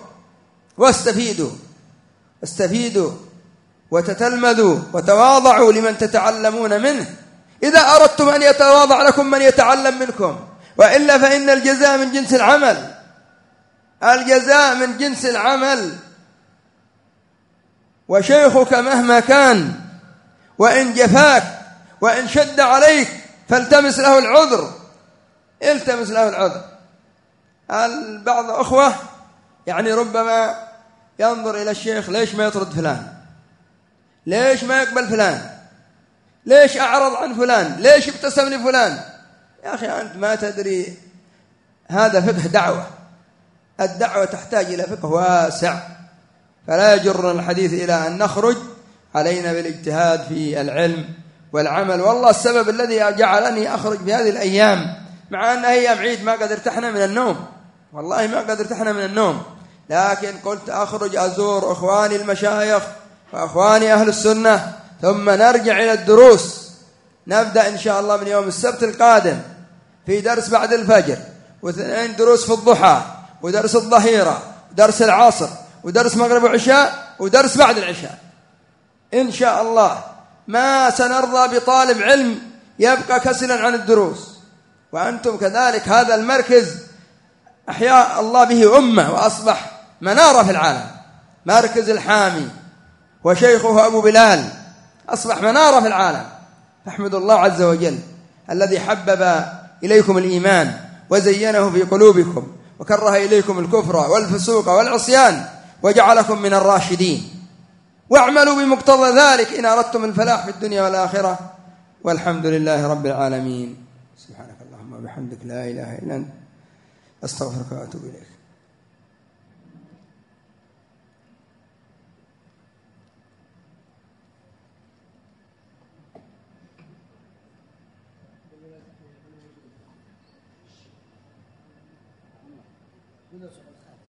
واستفيدوا وتتلمذوا وتواضعوا لمن تتعلمون منه، إذا أردتم أن يتواضع لكم من يتعلم منكم، وإلا فإن الجزاء من جنس العمل، الجزاء من جنس العمل. وشيخك مهما كان، وإن جفاك وإن شد عليك فالتمس له العذر، التمس له العذر. بعض أخوة يعني ربما ينظر إلى الشيخ: ليش ما يطرد فلان؟ ليش ما يقبل فلان؟ ليش أعرض عن فلان؟ ليش ابتسم لفلان؟ يا أخي أنت ما تدري، هذا فقه دعوة، الدعوة تحتاج إلى فقه واسع، فلا يجرنا الحديث إلى أن نخرج، علينا بالاجتهاد في العلم والعمل. والله السبب الذي جعلني أخرج في هذه الأيام، مع أنها أيام عيد، ما قد ارتحنا من النوم، والله ما قد ارتحنا من النوم، لكن قلت أخرج أزور أخواني المشايخ وأخواني أهل السنة، ثم نرجع إلى الدروس. نبدأ إن شاء الله من يوم السبت القادم في درس بعد الفجر، واثنين دروس في الضحى، ودرس الظهيرة، ودرس العصر، ودرس مغرب وعشاء، ودرس بعد العشاء إن شاء الله. ما سنرضى بطالب علم يبقى كسلا عن الدروس. وأنتم كذلك، هذا المركز أحياء الله به أمة، وأصبح منارة في العالم، مركز الحامي وشيخه أبو بلال أصبح منارة في العالم. فاحمد الله عز وجل الذي حبب إليكم الإيمان وزينه في قلوبكم، وكره إليكم الكفر والفسوق والعصيان، وجعلكم من الراشدين. واعملوا بمقتضى ذلك إن أردتم الفلاح في الدنيا والآخرة، والحمد لله رب العالمين. سبحانك اللهم وبحمدك، لا إله إلا أنت، أستغفرك وأتوب إليك. Gracias.